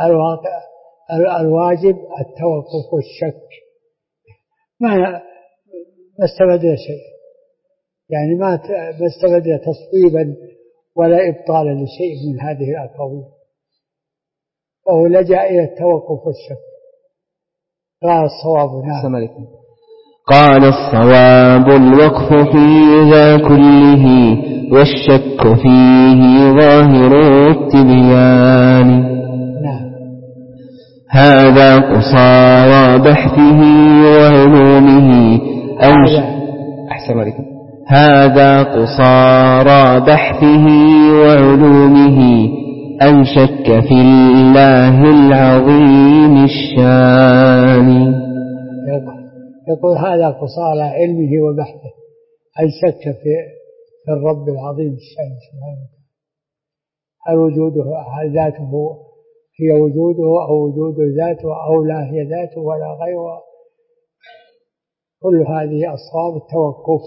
الواجب التوقف والشك، ما استبدل شيء، يعني ما استبدل تصويبا ولا إبطالا لشيء من هذه الأقاويل، وهو لجأ إلى التوقف والشك. قال الصواب. نعم. قال الصواب الوقف في ذا كله والشك فيه ظاهر التبيان. نعم. هذا قصارى بحثه وعلومه أحسن عليكم. هذا قصارى بحثه وعلومه أن شك في الله العظيم الشان. يقول هذا قصارى علمه وبحثه، أن شك في الرب العظيم الشان سبحانه وتعالى. هل وجوده، هل ذاته هي وجوده أو وجود ذاته أو لا هي ذاته ولا غيره. كل هذه أصواب التوقف.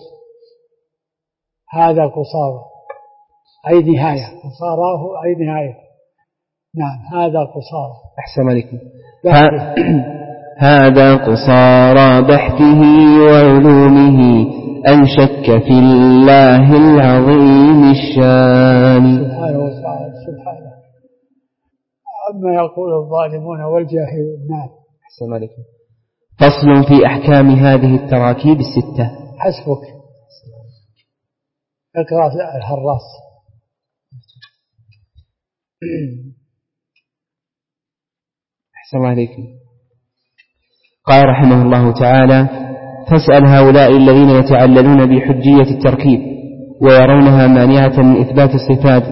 هذا قصارى أي نهاية، قصاراه أي نهاية. نعم. هذا قصارى. أحسن عليكم. هذا قصارى بحثه وعلومه أن شك في الله العظيم الشان. سبحانه وتعالى. سبحانه. أما يقول الظالمون والجاهلون. نعم. أحسن عليكم. فصل في أحكام هذه التراكيب الستة. حسبك. اقرأ الحراس. أحسن عليكم. قال رحمه الله تعالى: فاسأل هؤلاء الذين يتعللون بحجية التركيب ويرونها مانعة من إثبات الصفات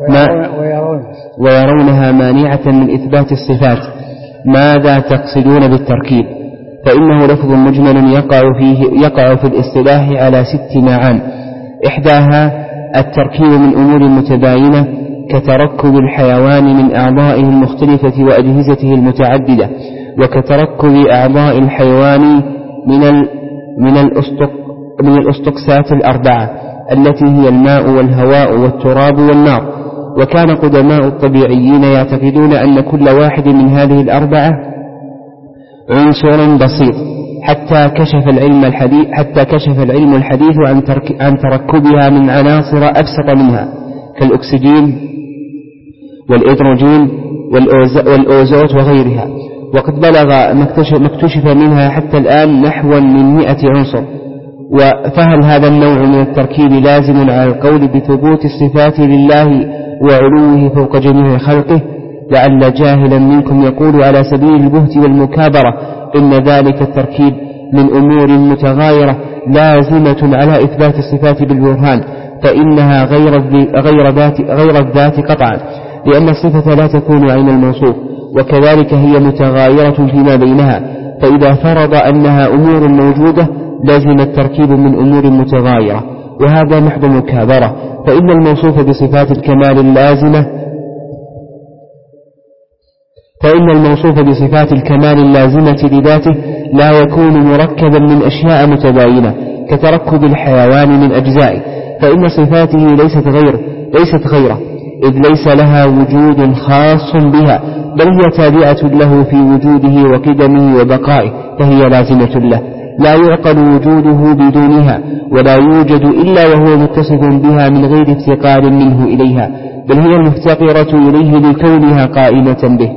ويرونها مانعة من إثبات الصفات ماذا تقصدون بالتركيب؟ فإنه لفظ مجمل يقع في الاصطلاح على 6 معان. إحداها التركيب من أمور متباينة كتركب الحيوان من أعضائه المختلفة وأجهزته المتعددة، وكتركب أعضاء الحيوان من الأسطقسات الأربعة التي هي الماء والهواء والتراب والنار. وكان قدماء الطبيعيين يعتقدون أن كل واحد من هذه الأربعة عنصر بسيط، حتى كشف العلم الحديث عن تركبها من عناصر أبسط منها كالأكسجين والإدروجين والأوزوت وغيرها، وقد بلغ ما اكتشف منها حتى الآن نحو من 100 عنصر. فهل هذا النوع من التركيب لازم على القول بثبوت الصفات لله وعلوه فوق جميع خلقه؟ لعل جاهلا منكم يقول على سبيل البهت والمكابرة إن ذلك التركيب من أمور متغايرة لازمة على إثبات الصفات بالبرهان، فإنها غير الذات قطعا، لأن الصفة لا تكون عين الموصوف، وكذلك هي متغايرة فيما بينها. فإذا فرض أنها أمور موجودة لازم التركيب من أمور متغايرة، وهذا محض مكابرة، فإن الموصوف بصفات الكمال اللازمة فإن الموصوف بصفات الكمال اللازمة لذاته لا يكون مركبا من أشياء متباينة كتركب الحيوان من أجزائه، فإن صفاته ليست غيره، إذ ليس لها وجود خاص بها، بل هي تابعة له في وجوده وقدمه وبقائه، فهي لازمة له، لا يعقل وجوده بدونها، ولا يوجد إلا وهو متصف بها من غير افتقار منه إليها، بل هي المفتقرة إليه لكونها قائمة به.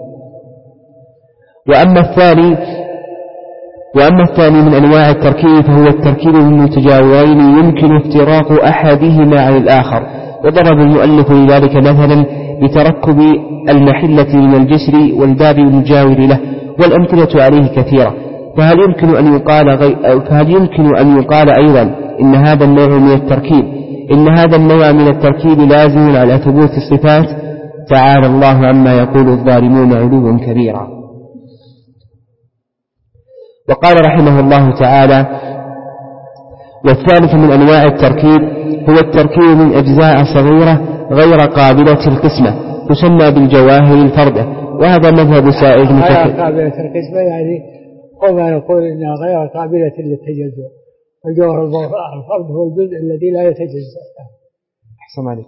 وأما الثاني من أنواع التركيب فهو التركيب المتجاورين يمكن افتراق أحدهما عن الآخر، وضرب المؤلف لذلك مثلا بتركب المحلة من الجسر والباب المجاور له، والأمثلة عليه كثيرة. فهل يمكن أن يقال أيضا إن هذا النوع من التركيب لازم على ثبوت الصفات؟ تعالى الله عما يقول الظالمون علوا كبيرا. وقال رحمه الله تعالى: والثالث من أنواع التركيب هو التركيب من أجزاء صغيرة غير قابلة القسمة تسمى بالجواهر الفردة، وهذا مذهب سائر غير قابلة القسمة، يعني وما نقول إنها غير قابلة للتجزؤ، والجوهر الفرد هو الجزء الذي لا يتجزأ. أحسن عليكم.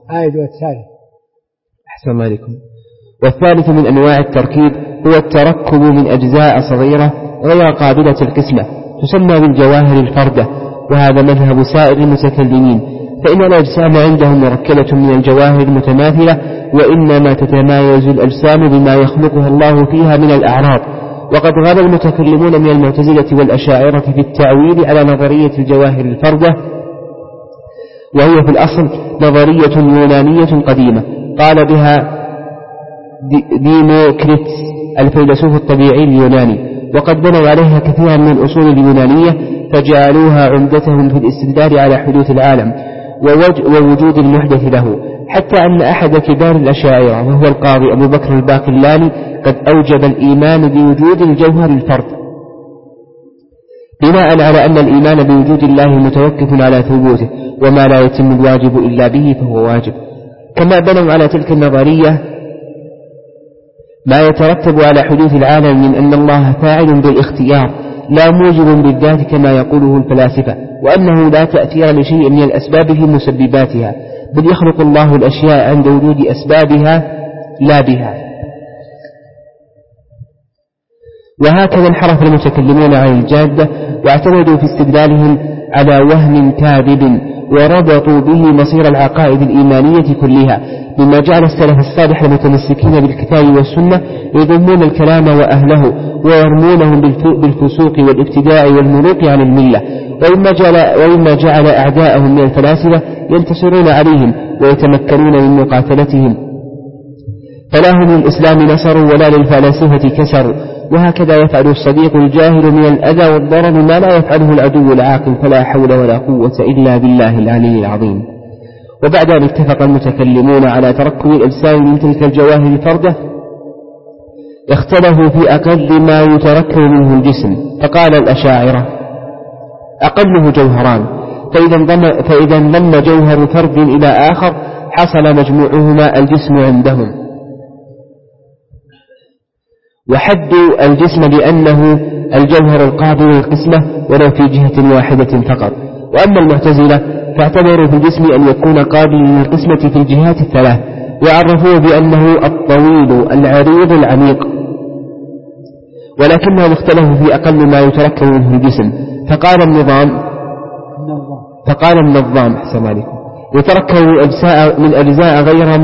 أحسن عليكم. والثالث من أنواع التركيب هو التركب من أجزاء صغيرة غير قابلة القسمة تسمى بالجواهر الفردة، وهذا مذهب سائر المتكلمين، فإن الأجسام عندهم مركبة من الجواهر المتماثلة، وإنما تتمايز الأجسام بما يخلقها الله فيها من الأعراض. وقد غاب المتكلمون من المعتزلة والأشاعرة في التأويل على نظرية الجواهر الفردة، وهي في الأصل نظرية يونانية قديمة قال بها ديموكريتس الفيلسوف الطبيعي اليوناني، وقد بنوا عليها كثيرا من الأصول اليونانية فجعلوها عمدتهم في الاستدلال على حدوث العالم ووجود المحدث له، حتى أن أحد كبار الأشاعرة وهو القاضي أبو بكر الباقلاني قد أوجب الإيمان بوجود الجوهر الفرد، بناء على أن الإيمان بوجود الله متوقف على ثبوته، وما لا يتم الواجب إلا به فهو واجب. كما بنوا على تلك النظرية ما يترتب على حدوث العالم من أن الله فاعل بالاختيار لا موجب بالذات كما يقوله الفلاسفة، وأنه لا تأثير لشيء من الأسباب في مسبباتها، بل يخلق الله الأشياء عند وجود أسبابها لا بها. وهكذا انحرف المتكلمون عن الجادة واعتمدوا في استدلالهم على وهم كاذب، وربطوا به مصير العقائد الإيمانية كلها، مما جعل السلف الصالح المتمسكين بالكتاب والسنة يذمون الكلام وأهله ويرمونهم بالفسوق والابتداع والمروق عن الملة، وإما جعل أعداءهم من الفلاسفة ينتصرون عليهم ويتمكنون من مقاتلتهم، فلا هم للإسلام نصروا ولا للفلاسفة كسروا. وهكذا يفعل الصديق الجاهل من الأذى والضرر ما لا يفعله العدو العاقل، فلا حول ولا قوة إلا بالله العلي العظيم. وبعد أن اتفق المتكلمون على تركب الأجسام من تلك الجواهر الفردة، اختلفوا في أقل ما يتركب منه الجسم، فقال الأشاعرة أقله جوهران، فإذا انضم جوهر فرد إلى آخر حصل مجموعهما الجسم عندهم، وحدوا الجسم بأنه الجوهر القابل للقسمة ولو في جهة واحدة فقط. وأما المعتزلة فاعتبروا في الجسم أن يكون قابلا للقسمة في الجهات الثلاث، وعرفوه بأنه الطويل العريض العميق، ولكنهم اختلفوا في أقل ما يتركب منه الجسم، فقال النظام أحسن عليكم يتركب من أجزاء غير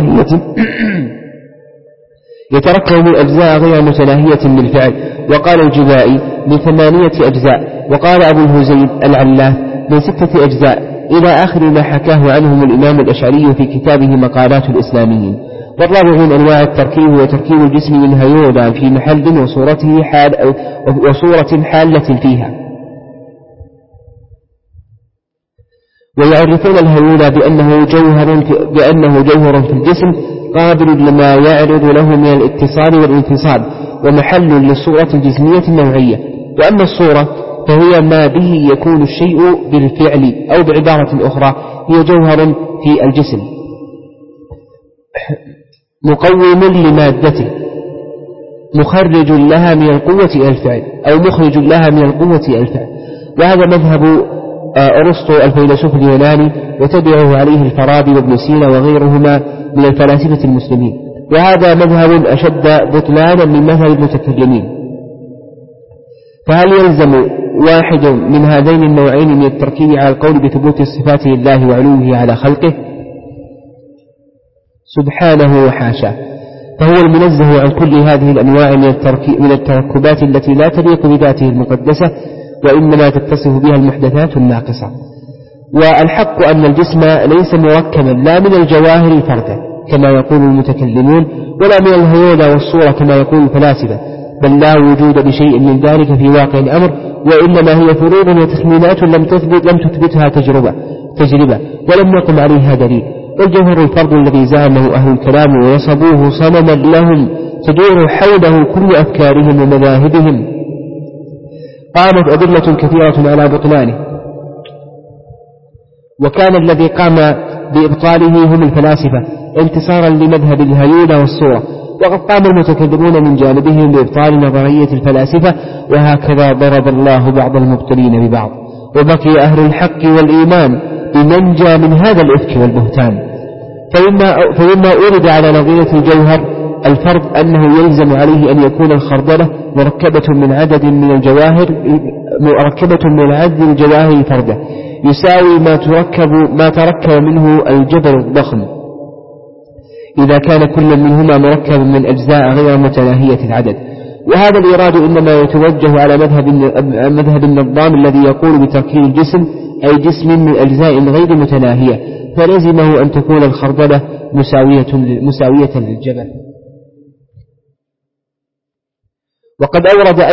متناهية بالفعل، وقال الجبائي من 8 أجزاء، وقال أبو الهزيل العلاف من 6 أجزاء، إلى آخر ما حكاه عنهم الإمام الأشعري في كتابه مقالات الإسلاميين. والرابع من أنواع التركيب هو تركيب الجسم من هيولا في محل وصورة حالة فيها. ويعرفون الهيولا بأنه جوهر في الجسم قابل لما يعرض له من الاتصال والانفصال، ومحل للصورة الجسمية النوعية. وأما الصورة فهي ما به يكون الشيء بالفعل، أو بعبارة أخرى هي جوهر في الجسم مقوم لمادته، مخرج لها من القوة إلى الفعل أو مخرج لها من القوة إلى الفعل. وهذا مذهب أرسطو الفيلسوف اليوناني، وتبعه عليه الفارابي وابن سينا وغيرهما من الفلاسفة المسلمين. وهذا مذهب أشد بطلانا من مذهب المتكلمين. فهل يلزم واحد من هذين النوعين من التركيب على القول بثبوت الصفات لله وعلوه على خلقه؟ سبحانه وحاشاه، فهو المنزه عن كل هذه الأنواع من التركبات التي لا تليق بذاته المقدسة، وإنما تتصف بها المحدثات الناقصة. والحق أن الجسم ليس مركبا لا من الجواهر الفردة كما يقول المتكلمون، ولا من الهيولة والصورة كما يقول الفلاسفة، بل لا وجود لشيء من ذلك في واقع الأمر، وإنما هي فروض وتخمينات لم تثبتها تجربة ولم يقم عليها دليل. والجوهر الفرد الذي زعمه أهل الكلام ونصبوه صنما لهم تدور حوله كل أفكارهم ومذاهبهم، قامت أدلة كثيرة على بطلانه. وكان الذي قام بإبطاله هم الفلاسفة انتصارا لمذهب الهيولة والصورة، وقد قام المتكلمون من جانبهم بإبطال نظرية الفلاسفة، وهكذا ضرب الله بعض المبطلين ببعض. وبقي أهل الحق والإيمان بمنجى من هذا الإفك والبهتان. فإما أورد على نظرية الجوهر الفرد أنه يلزم عليه أن يكون الخردلة مركبة من عدد الجواهر الفردة يساوي ما تركب منه الجبل الضخم، إذا كان كل منهما مركب من أجزاء غير متناهية العدد. وهذا الإيراد إنما يتوجه على مذهب النظام الذي يقول بتركيب الجسم أي جسم من أجزاء غير متناهية، فلزمه أن تكون الخردلة مساوية للجبل. وقد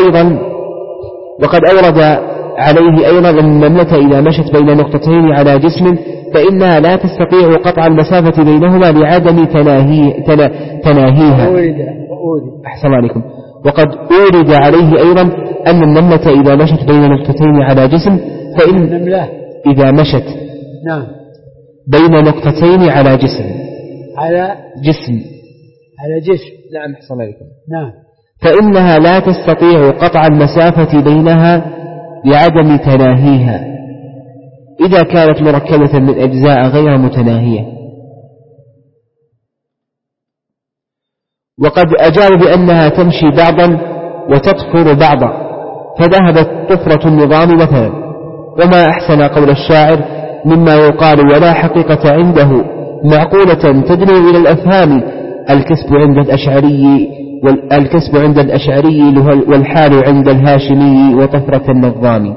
أورد عليه أيضا أن النملة إذا مشت بين نقطتين على جسم فإنها لا تستطيع قطع المسافة بينهما لعدم تناهيها. أحسن عليكم. وقد أورد عليه أيضا أن النملة إذا مشت بين نقطتين على جسم فإن النملة إذا مشت بين نقطتين على جسم نعم أحسن عليكم نعم، فإنها لا تستطيع قطع المسافة بينها لعدم تناهيها إذا كانت مركبة من أجزاء غير متناهية. وقد أجاب بأنها تمشي بعضا وتطفر بعضا، فذهبت طفرة النظام مثلا. وما أحسن قول الشاعر مما يقال ولا حقيقة عنده معقولة تدنو إلى الأفهام، الكسب عند الأشعري والحال عند الهاشمي وطفرة النظام.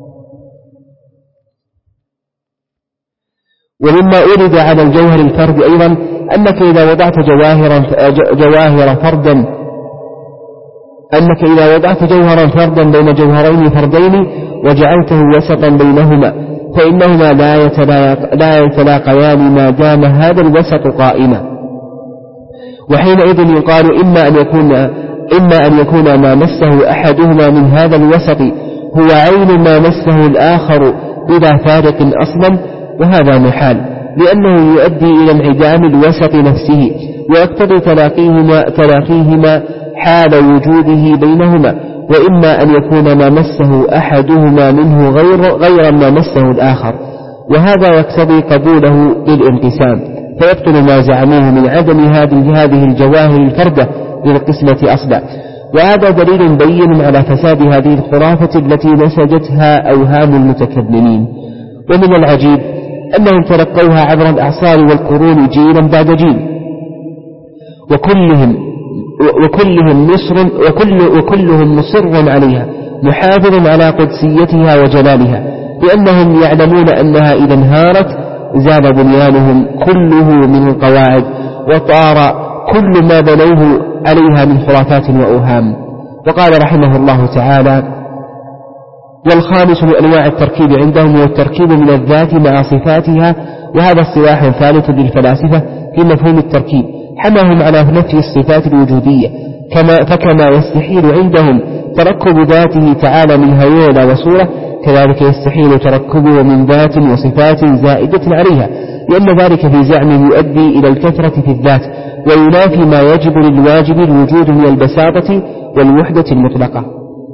ومما أورد على الجوهر الفرد أيضا أنك إذا وضعت جوهرا فردا بين جوهرين فردين وجعلته وسطا بينهما فإنهما لا يتلاقيان ما دام هذا الوسط قائما. وحينئذ يقال إما أن يكون ما مسه أحدهما من هذا الوسط هو عين ما مسه الآخر بلا فارق أصلا، وهذا محال لأنه يؤدي إلى انعدام الوسط نفسه، ويقتضي تلاقيهما حال وجوده بينهما. وإما أن يكون ما مسه أحدهما منه غير ما مسه الآخر، وهذا يقتضي قبوله للانقسام، فيبطل ما زعموه من عدم هذه الجواهر الفردة للقسمة أصلا. وهذا دليل بين على فساد هذه الخرافة التي نسجتها أوهام المتكلمين. ومن العجيب أنهم تلقوها عبر الأعصار والقرون جيلا بعد جيل، وكلهم مصر عليها محافظ على قدسيتها وجلالها، لأنهم يعلمون أنها إذا انهارت زال بنيانهم كله من القواعد وطار كل ما بنوه عليها من خرافات وأوهام. وقال رحمه الله تعالى: والخامس من أنواع التركيب عندهم هو التركيب من الذات مع صفاتها، وهذا اصطلاح ثالث للفلاسفة في مفهوم التركيب، حماهم على نفي الصفات الوجودية، فكما يستحيل عندهم تركب ذاته تعالى من هيولة وصورة، كذلك يستحيل تركبه من ذات وصفات زائدة عليها، لأن ذلك في زعم يؤدي إلى الكثرة في الذات وينافي ما يجب للواجب الوجود من البساطة والوحدة المطلقة.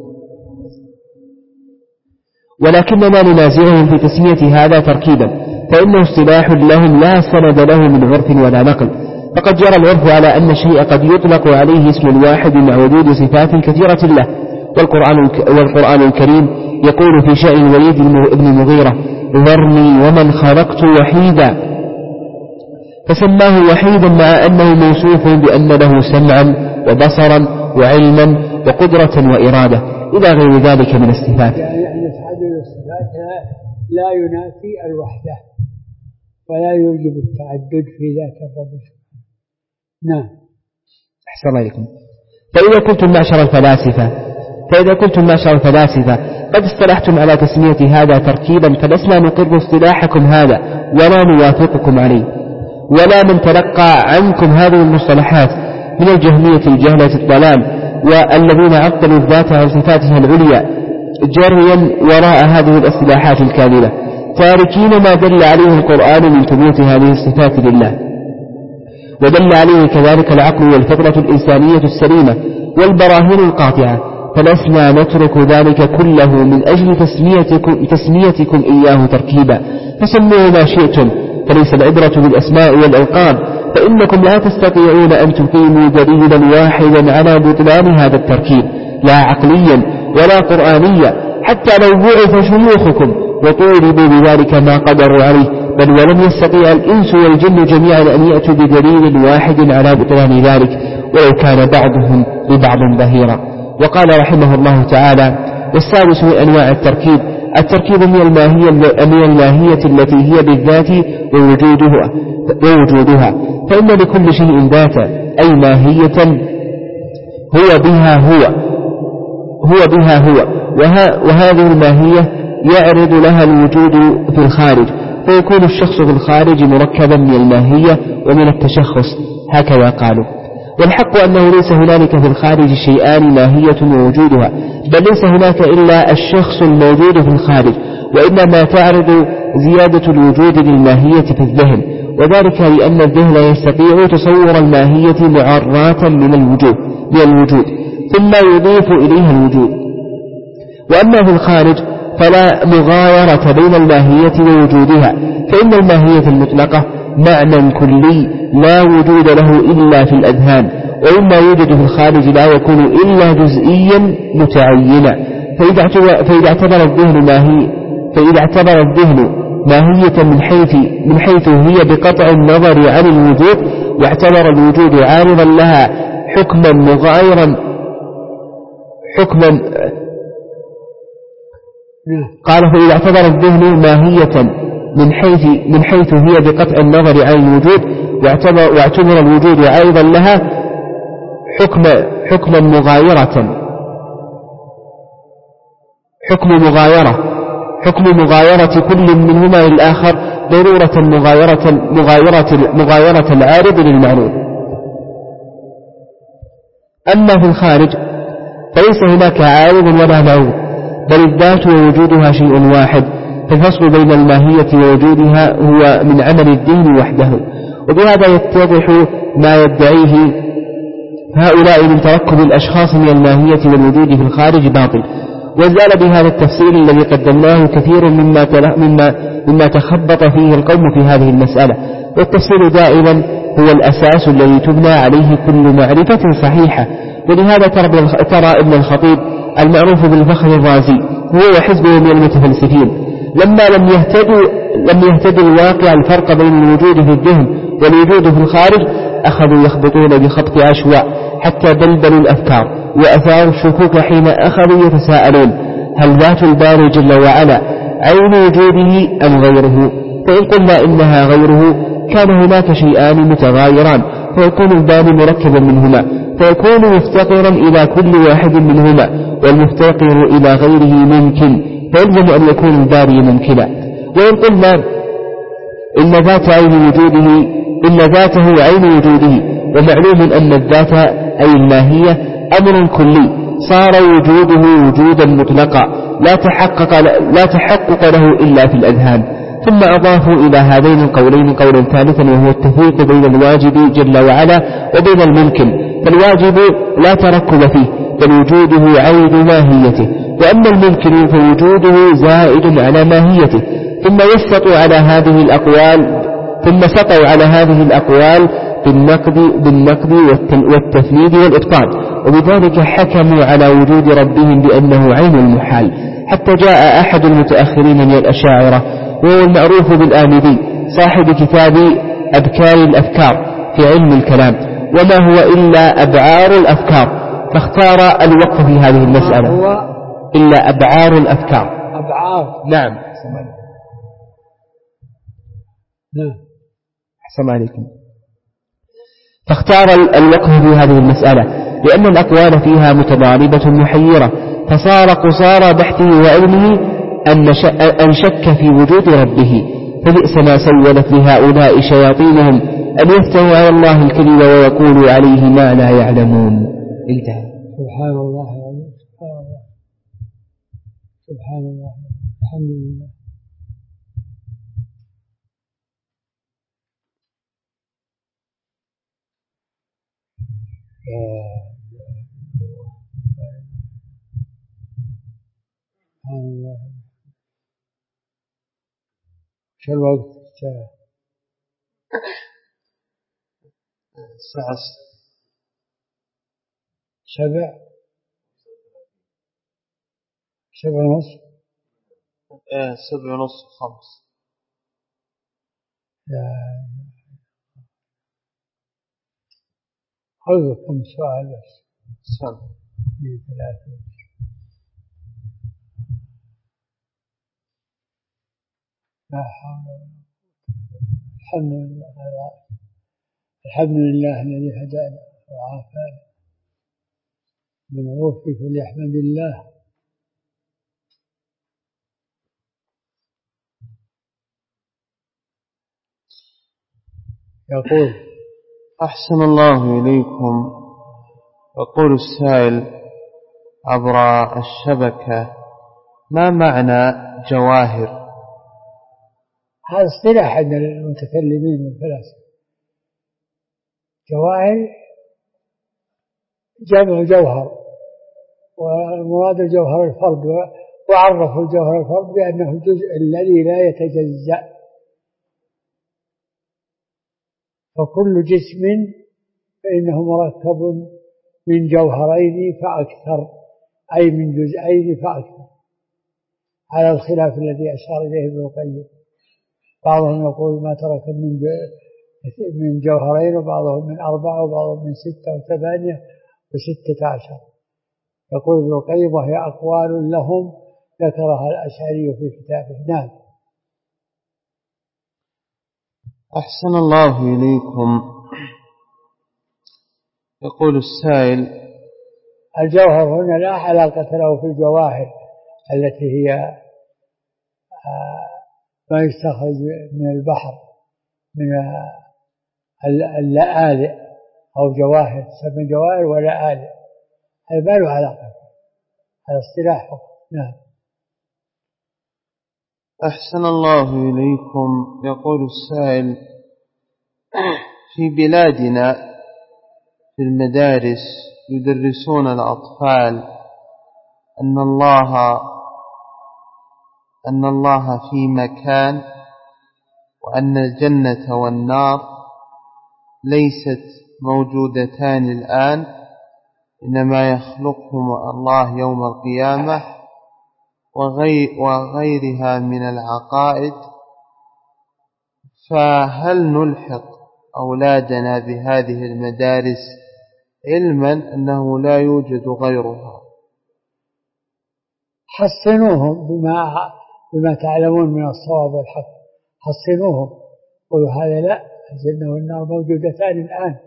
ولكننا ننازعهم في تسمية هذا تركيبا، فإنه اصطلاح لهم لا سند له من عرف ولا نقل، فقد جرى العرف على أن الشيء قد يطلق عليه اسم الواحد مع وجود صفات كثيرة له. والقرآن الكريم يقول في شأن الوليد بن المغيرة: ذرني ومن خلقت وحيدا، فسماه وحيدا مع أنه موصوف بأن له سمعا وبصرا وعلما وقدرة وإرادة إلى غير ذلك من الصفات. يعني تعدد الصفات لا ينافي الوحدة ولا يوجب التعدد في ذات الرب سبحانه. نعم. أحسن الله إليكم. فإذا كنتم معشر الفلاسفة قد اصطلحتم على تسمية هذا تركيبا، فلسنا نقر اصطلاحكم هذا ولا نوافقكم عليه، ولا من تلقى عنكم هذه المصطلحات من الجهمية الجهلة الضلال والذين عطلوا الذات عن صفاتها العليا جريا وراء هذه الاصطلاحات الكاملة، تاركين ما دل عليه القرآن من ثبوت هذه الصفات لله، ودل عليه كذلك العقل والفطرة الإنسانية السليمة والبراهين القاطعة، فلسنا نترك ذلك كله من أجل تسميتكم إياه تركيبا، فسموه ما شئتم، فليس العبرة بالأسماء والألقاب، فإنكم لا تستطيعون أن تقيموا دليلا واحدا على بطلان هذا التركيب، لا عقليا ولا قرآنيا، حتى لو بعث شيوخكم وطولبوا بذلك ما قدروا عليه، بل ولم يستطيع الإنس والجن جميعا أن يأتوا بدليل واحد على بطلان ذلك، ولو كان بعضهم لبعض ظهيرا. وقال رحمه الله تعالى: والسادس من أنواع التركيب من الماهية التي هي بالذات ووجودها، فإن لكل شيء ذاتا أي ماهية هو بها هو وهذه الماهية يعرض لها الوجود في الخارج، فيكون الشخص في الخارج مركبا من الماهية ومن التشخص، هكذا قالوا. والحق أنه ليس هنالك في الخارج شيئان ماهية ووجودها، بل ليس هناك إلا الشخص الموجود في الخارج، وإنما تعرض زيادة الوجود للماهية في الذهن، وذلك لأن الذهن يستطيع تصور الماهية معراة من الوجود ثم يضيف إليها الوجود. وأما في الخارج فلا مغايرة بين الماهية ووجودها، فإن الماهية المطلقة معنى كلي لا وجود له إلا في الأذهان، وإما يوجد في الخارج لا يكون إلا جزئيا متعينا. فإذا اعتبر الذهن ماهية من حيث هي بقطع النظر عن الوجود، واعتبر الوجود عارضا لها حكما مغايرا قال: فإذا اعتبر الذهن ماهية من حيث هي بقطع النظر عن الوجود، واعتبر الوجود أيضا لها حكم مغايرة كل منهما للآخر ضرورة مغايرة العارض للمعروض. أما في الخارج فليس هناك عارض ولا معروض، بل الذات ووجودها شيء واحد، فالفصل بين الماهية ووجودها هو من عمل الدين وحده. وبهذا يتضح ما يدعيه هؤلاء من تركب الأشخاص من الماهية والوجود في الخارج باطل، وزال بهذا التفصيل الذي قدمناه كثير مما تخبط فيه القوم في هذه المسألة. والتفصيل دائما هو الأساس الذي تبنى عليه كل معرفة صحيحة. ولهذا ترى ابن الخطيب المعروف بالفخر الرازي هو وحزبه من المتفلسفين لما لم يهتدوا الواقع الفرق بين الوجود في الذهن والوجود في الخارج، أخذوا يخبطون بخبط عشواء حتى بلبلوا الأفكار وأثاروا الشكوك، حين أخذوا يتساءلون: هل ذات الباري جل وعلا عين وجوده أم غيره؟ فإن قلنا إنها غيره كان هناك شيئان متغايران، فيكون الباري مركبا منهما، فيكون مفتقرا إلى كل واحد منهما، والمفتقر إلى غيره ممكن، فيلزم أن يكون الباري ممكنا. وإن قلنا إن ذاته عين وجوده، ومعلوم أن الذات أي الماهية أمر كلي، صار وجوده وجودا مطلقا لا تحقق له إلا في الأذهان، ثم أضافوا إلى هذين القولين قولا ثالثا وهو التفريق بين الواجب جل وعلا وبين الممكن، فالواجب لا تركب فيه بل وجوده عين ماهيته، وأما الممكن فوجوده زائد على ماهيته. ثم سطوا على هذه الأقوال بالنقد والتفنيد والإبطال، وبذلك حكموا على وجود ربهم بأنه عين المحال، حتى جاء أحد المتأخرين من الأشاعرة وهو المعروف بالآمدي صاحب كتاب أبكار الأفكار في علم الكلام، وما هو إلا أبعار الأفكار، فاختار الوقف في هذه المسألة. إلا أبعار الأفكار. أبعار. نعم. أحسن عليكم. فاختار الوقف في هذه المسألة لأن الأقوال فيها متضاربة محيرة، فصار قصارى بحثه وعلمه أن شك في وجود ربه، فبئس ما سولت لهؤلاء شياطينهم أن يفتروا على الله الكذب ويقولوا عليه ما لا يعلمون. انتهى. سبحان الله العظيم. سبحان الله. الحمد لله. سبحان الله. شو الوقت؟ الساعة 7:30. 7:30 5. خذكم سؤال بس. سلام. 3. لا حول ولا قوة. الحمد لله الذي هدانا وعافانا، من عوفه فليحمد الله. يقول: أحسن الله إليكم. يقول السائل عبر الشبكة: ما معنى جواهر؟ هذا اصطلاح عند المتكلمين والفلاسفة. جواهر جمع جوهر، والمراد الجوهر الفرد، وعرفوا الجوهر الفرد بأنه الجزء الذي لا يتجزأ، فكل جسم فإنه مركب من جوهرين فأكثر، أي من جزئين فأكثر، على الخلاف الذي أشار إليه ابن القيم. بعضهم يقول ما ترك من جوهرين، وبعضهم من 4، وبعضهم من 6 و8 و16. يقول ابن القيم: وهي أقوال لهم ذكرها الأشعري في كتابه. نعم. أحسن الله إليكم. يقول السائل: الجوهر هنا لا علاقة له في الجواهر التي هي ما يستخرج من البحر من اللآلئ أو جواهر، تسمى جواهر ولآلئ، هذا ما له علاقة، هذا اصطلاح. نعم. أحسن الله إليكم. يقول السائل: في بلادنا في المدارس يدرسون الأطفال أن الله في مكان، وأن الجنة والنار ليست موجودتان الآن، إنما يخلقهم الله يوم القيامة، وغيرها من العقائد. فهل نلحق أولادنا بهذه المدارس علما أنه لا يوجد غيرها؟ حصنوهم بما تعلمون من الصواب والحق، حصنوهم، قولوا هذا لا، الجنة والنار موجودتان الآن،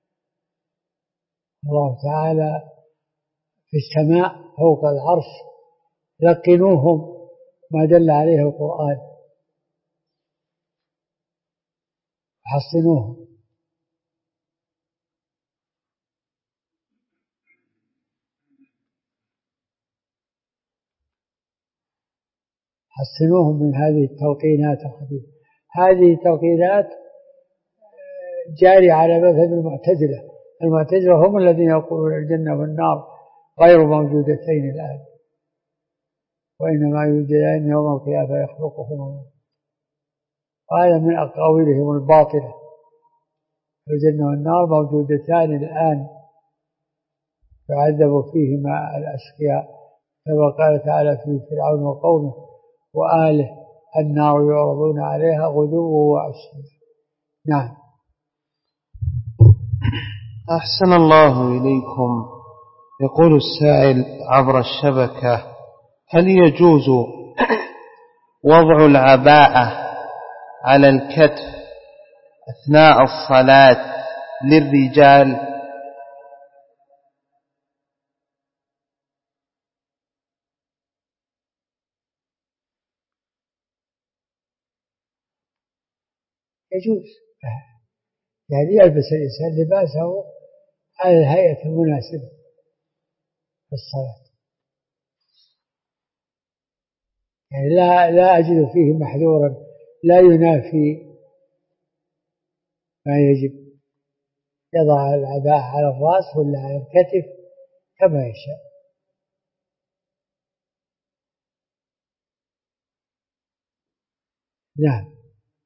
الله تعالى في السماء فوق العرش، لقنوهم ما دل عليه القرآن، حصنوهم. حسنوهم من هذه التلقينات الخفيفة. هذه التلقينات جاري على مذهب المعتزلة. المعتزلة هم الذين يقولون الجنة والنار غير موجودتين الآن، وإنما يوجدان يوم القيامة يخلقهم الله. وهذا من أقاويلهم الباطلة. الجنة والنار موجودتان الآن يعذب فيهما الأشقياء، كما قال تعالى في فرعون وقومه وآله النار يعرضون عليها غدوا وعشيا. نعم. أحسن الله إليكم. يقول السائل عبر الشبكة: هل يجوز وضع العباءة على الكتف أثناء الصلاة للرجال؟ يجوز، يعني يلبس الإنسان لباسه على الهيئة المناسبة في الصلاة، يعني لا أجد فيه محذورا لا ينافي ما يجب. يضع العباءة على الرأس ولا على الكتف كما يشاء. نعم.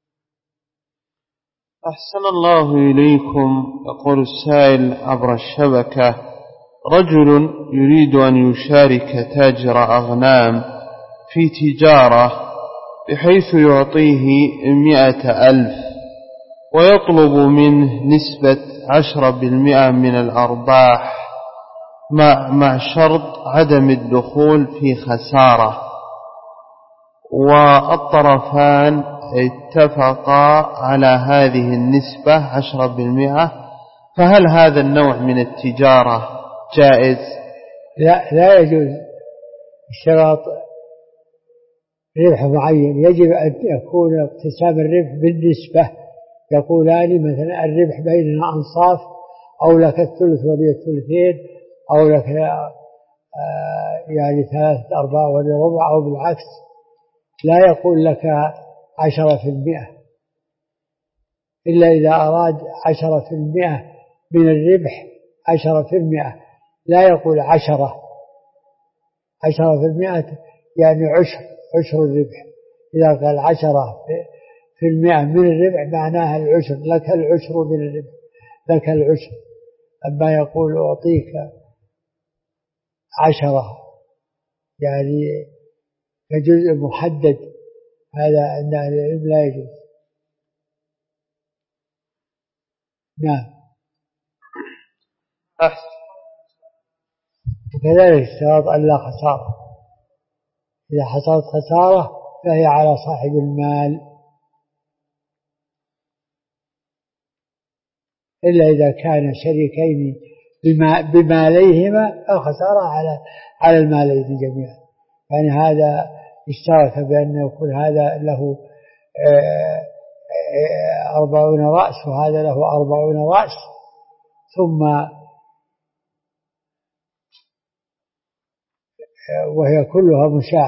أحسن الله إليكم. يقول السائل عبر الشبكة: رجل يريد أن يشارك تاجر أغنام في تجارة بحيث يعطيه 100,000 ويطلب منه نسبة 10% من الأرباح مع شرط عدم الدخول في خسارة، والطرفان اتفقا على هذه النسبة 10%، فهل هذا النوع من التجارة جائز؟ لا يجوز اشتراط ربح معين. يجب أن يكون اقتسام الربح بالنسبة. يقولان مثلا الربح بيننا أنصاف، أو لك الثلث ولي الثلثين، أو لك يعني 3/4 ولي ربع، أو بالعكس. لا يقول لك 10%، إلا إذا أراد 10% من الربح 10%. لا يقول 10%، يعني عشر الربح. إذا قال 10% من الربح معناها العشر، لك العشر من الربح، لك العشر. أما يقول أعطيك 10 يعني كجزء محدد، هذا عند أهل العلم لا يجوز. نعم. وكذلك اشتراط أن لا خسارة. إذا حصلت خسارة فهي على صاحب المال، إلا إذا كان شريكين بماليهما الخسارة على المالين جميعا. يعني هذا اشترك بأن يكون هذا له 40 رأس وهذا له 40 رأس، ثم وهي كلها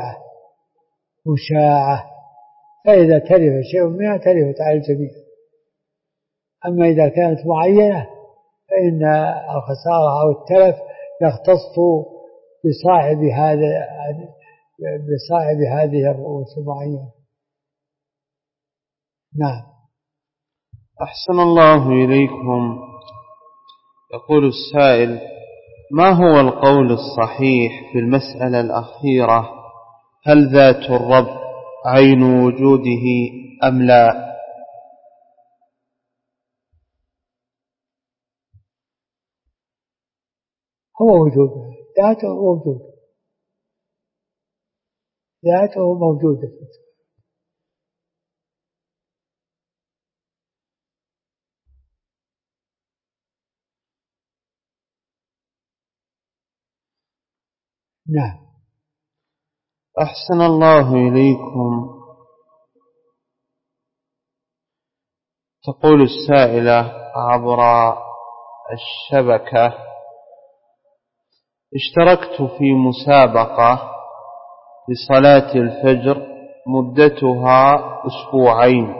مشاعة، فإذا تلف شيء منها تلفت على الجميع. أما إذا كانت معينة فإن الخسارة أو التلف يختص بصاحب هذه الرؤوس المعينة. نعم. أحسن الله إليكم. يقول السائل: ما هو القول الصحيح في المسألة الأخيرة؟ هل ذات الرب عين وجوده أم لا؟ هو وجوده، ذاته موجودة. نعم. أحسن الله إليكم. تقول السائلة عبر الشبكة: اشتركت في مسابقة لصلاة الفجر مدتها أسبوعين.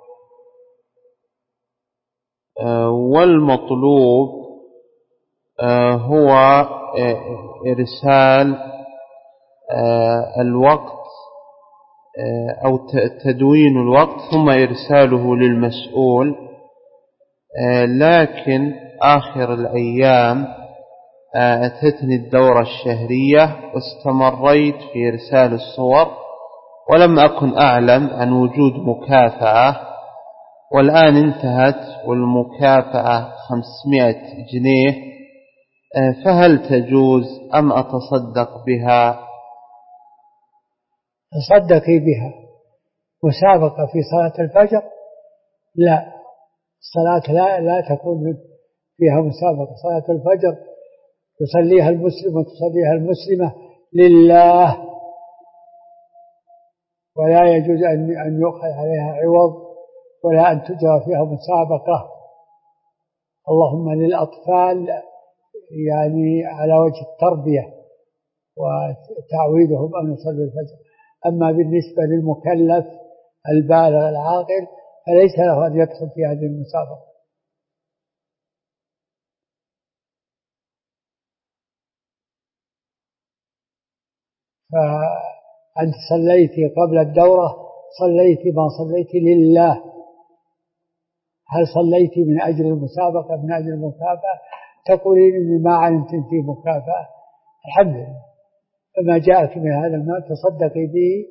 والمطلوب هو إرسال الوقت أو تدوين الوقت ثم إرساله للمسؤول. لكن آخر الأيام أتتني الدورة الشهرية واستمريت في إرسال الصور ولم أكن أعلم عن وجود مكافأة، والآن انتهت والمكافأة 500 جنيه، فهل تجوز أم أتصدق بها؟ تصدقي بها. مسابقة في صلاة الفجر لا، الصلاة لا تكون فيها مسابقة. صلاة الفجر يصليها المسلم وتصليها المسلمة لله، ولا يجوز أن يؤخذ عليها عوض ولا أن تجرى فيها مسابقة. اللهم للأطفال يعني على وجه التربية وتعويدهم أن يصلوا الفجر. أما بالنسبة للمكلف البالغ العاقل فليس له أن يدخل في هذه المسابقة. فأنت صليتي قبل الدورة، صليتي ما صليتي لله. هل صليتي من أجل المسابقة من أجل المكافأة؟ تقولين إني ما علمت في مكافأة. الحمد لله، فما جاءك من هذا المال تصدقي به،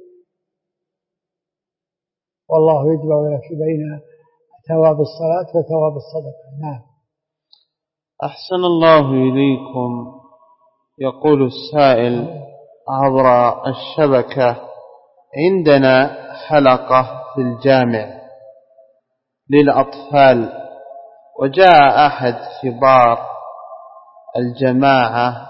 والله يجمع لك بين ثواب الصلاة وثواب الصدقة. نعم. أحسن الله إليكم. يقول السائل عبر الشبكة: عندنا حلقة في الجامع للأطفال، وجاء أحد كبار الجماعة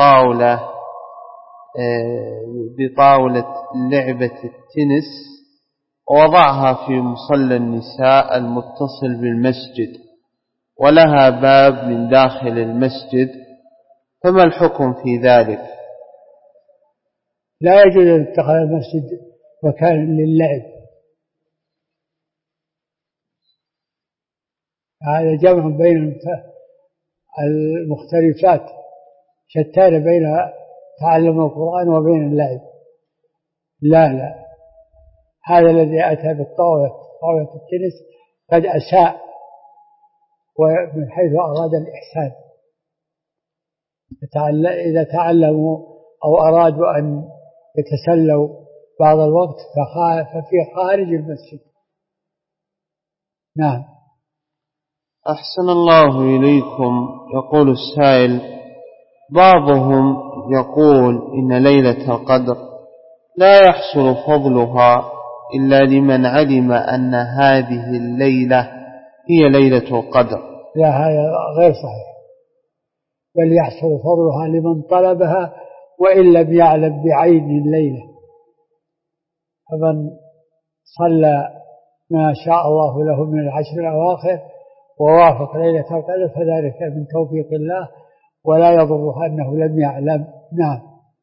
بطاولة لعبة التنس ووضعها في مصلى النساء المتصل بالمسجد، ولها باب من داخل المسجد، فما الحكم في ذلك؟ لا يجوز أن يتخذ المسجد مكان للعب. هذا جمع بين المختلفات، شتان بين تعلم القرآن وبين اللعب. لا، هذا الذي أتى طاولة التنس قد أساء، ومن حيث أراد الإحسان. إذا تعلموا أو أرادوا أن يتسلوا بعض الوقت ففي خارج المسجد. نعم. أحسن الله إليكم. يقول السائل: بعضهم يقول إن ليلة القدر لا يحصل فضلها إلا لمن علم أن هذه الليلة هي ليلة القدر. لا، هذا غير صحيح، بل يحصل فضلها لمن طلبها وإن لم يعلم بعين الليلة. فمن صلى ما شاء الله له من العشر الأواخر ووافق ليلة القدر فذلك من توفيق الله، ولا يضره أنه لم يعلم. نعم.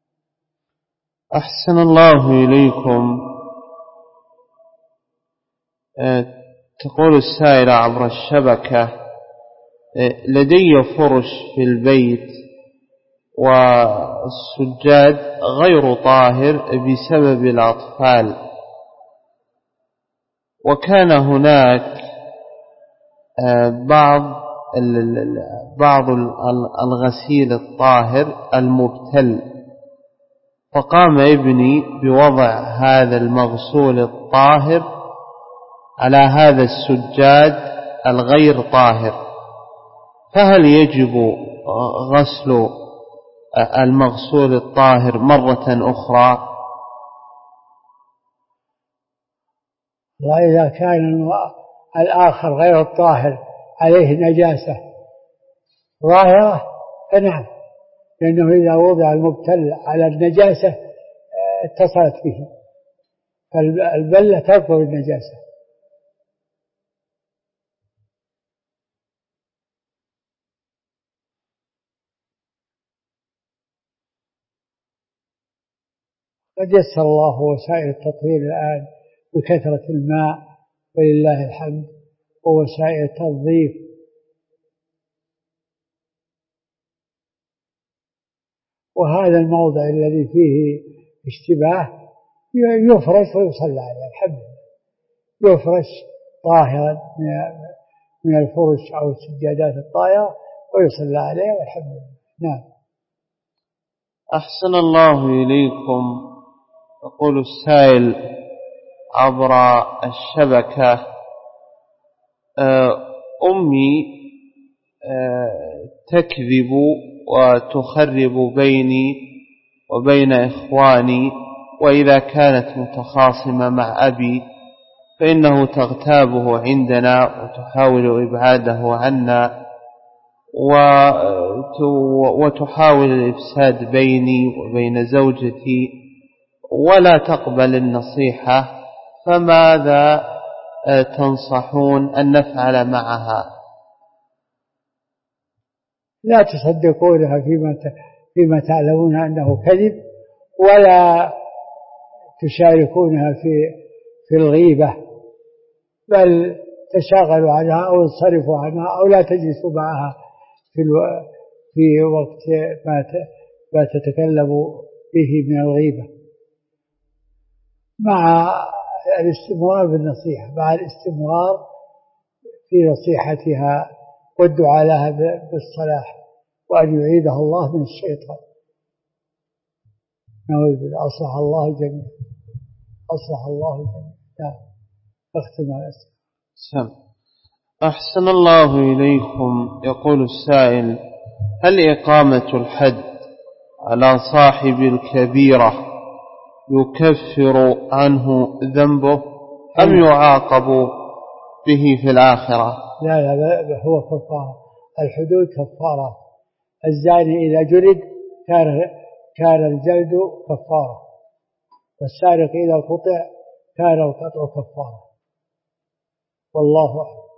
أحسن الله إليكم. تقول السائلة عبر الشبكة: لدي فرش في البيت والسجاد غير طاهر بسبب الأطفال، وكان هناك بعض الغسيل الطاهر المبتل، فقام ابني بوضع هذا المغسول الطاهر على هذا السجاد الغير طاهر، فهل يجب غسل المغسول الطاهر مرة أخرى؟ وإذا كان الآخر غير الطاهر عليه نجاسة ظاهرة فنعم، لأنه إذا وضع المبتل على النجاسة اتصلت به، فالبلة ترفض النجاسة. قد يسر الله وسائل التطهير الآن بكثرة الماء ولله الحمد، ووسائل التنظيف. وهذا الموضع الذي فيه اشتباه يفرش ويصلى عليه، الحمد لله، يفرش طاهرا من الفرش أو السجادات الطاهرة ويصلى عليه والحمد لله. نعم. أحسن الله إليكم. يقول السائل عبر الشبكة: أمي تكذب وتخرب بيني وبين إخواني، وإذا كانت متخاصمة مع أبي فإنه تغتابه عندنا وتحاول إبعاده عنا وتحاول الإفساد بيني وبين زوجتي ولا تقبل النصيحة، فماذا تنصحون أن نفعل معها؟ لا تصدقونها فيما تعلمون أنه كذب، ولا تشاركونها في الغيبة، بل تشاغلوا عنها أو انصرفوا عنها أو لا تجلسوا معها في وقت ما تتكلم به من الغيبة، مع الاستمرار بالنصيحة، مع الاستمرار في نصيحتها والدعاء لها بالصلاح، وأن يعيدها الله من الشيطان. نعوذ بالله. أصلح الله الجميع، أصلح الله الجميع. أختم على السلام. أحسن الله إليكم. يقول السائل: هل إقامة الحد على صاحب الكبيرة يكفر عنه ذنبه أم يعاقب به في الآخرة؟ لا، هو كفارة. الحدود كفارة. الزاني إذا جلد كان الجلد كفارة، والسارق إذا قطع كان القطع كفارة. والله أعلم.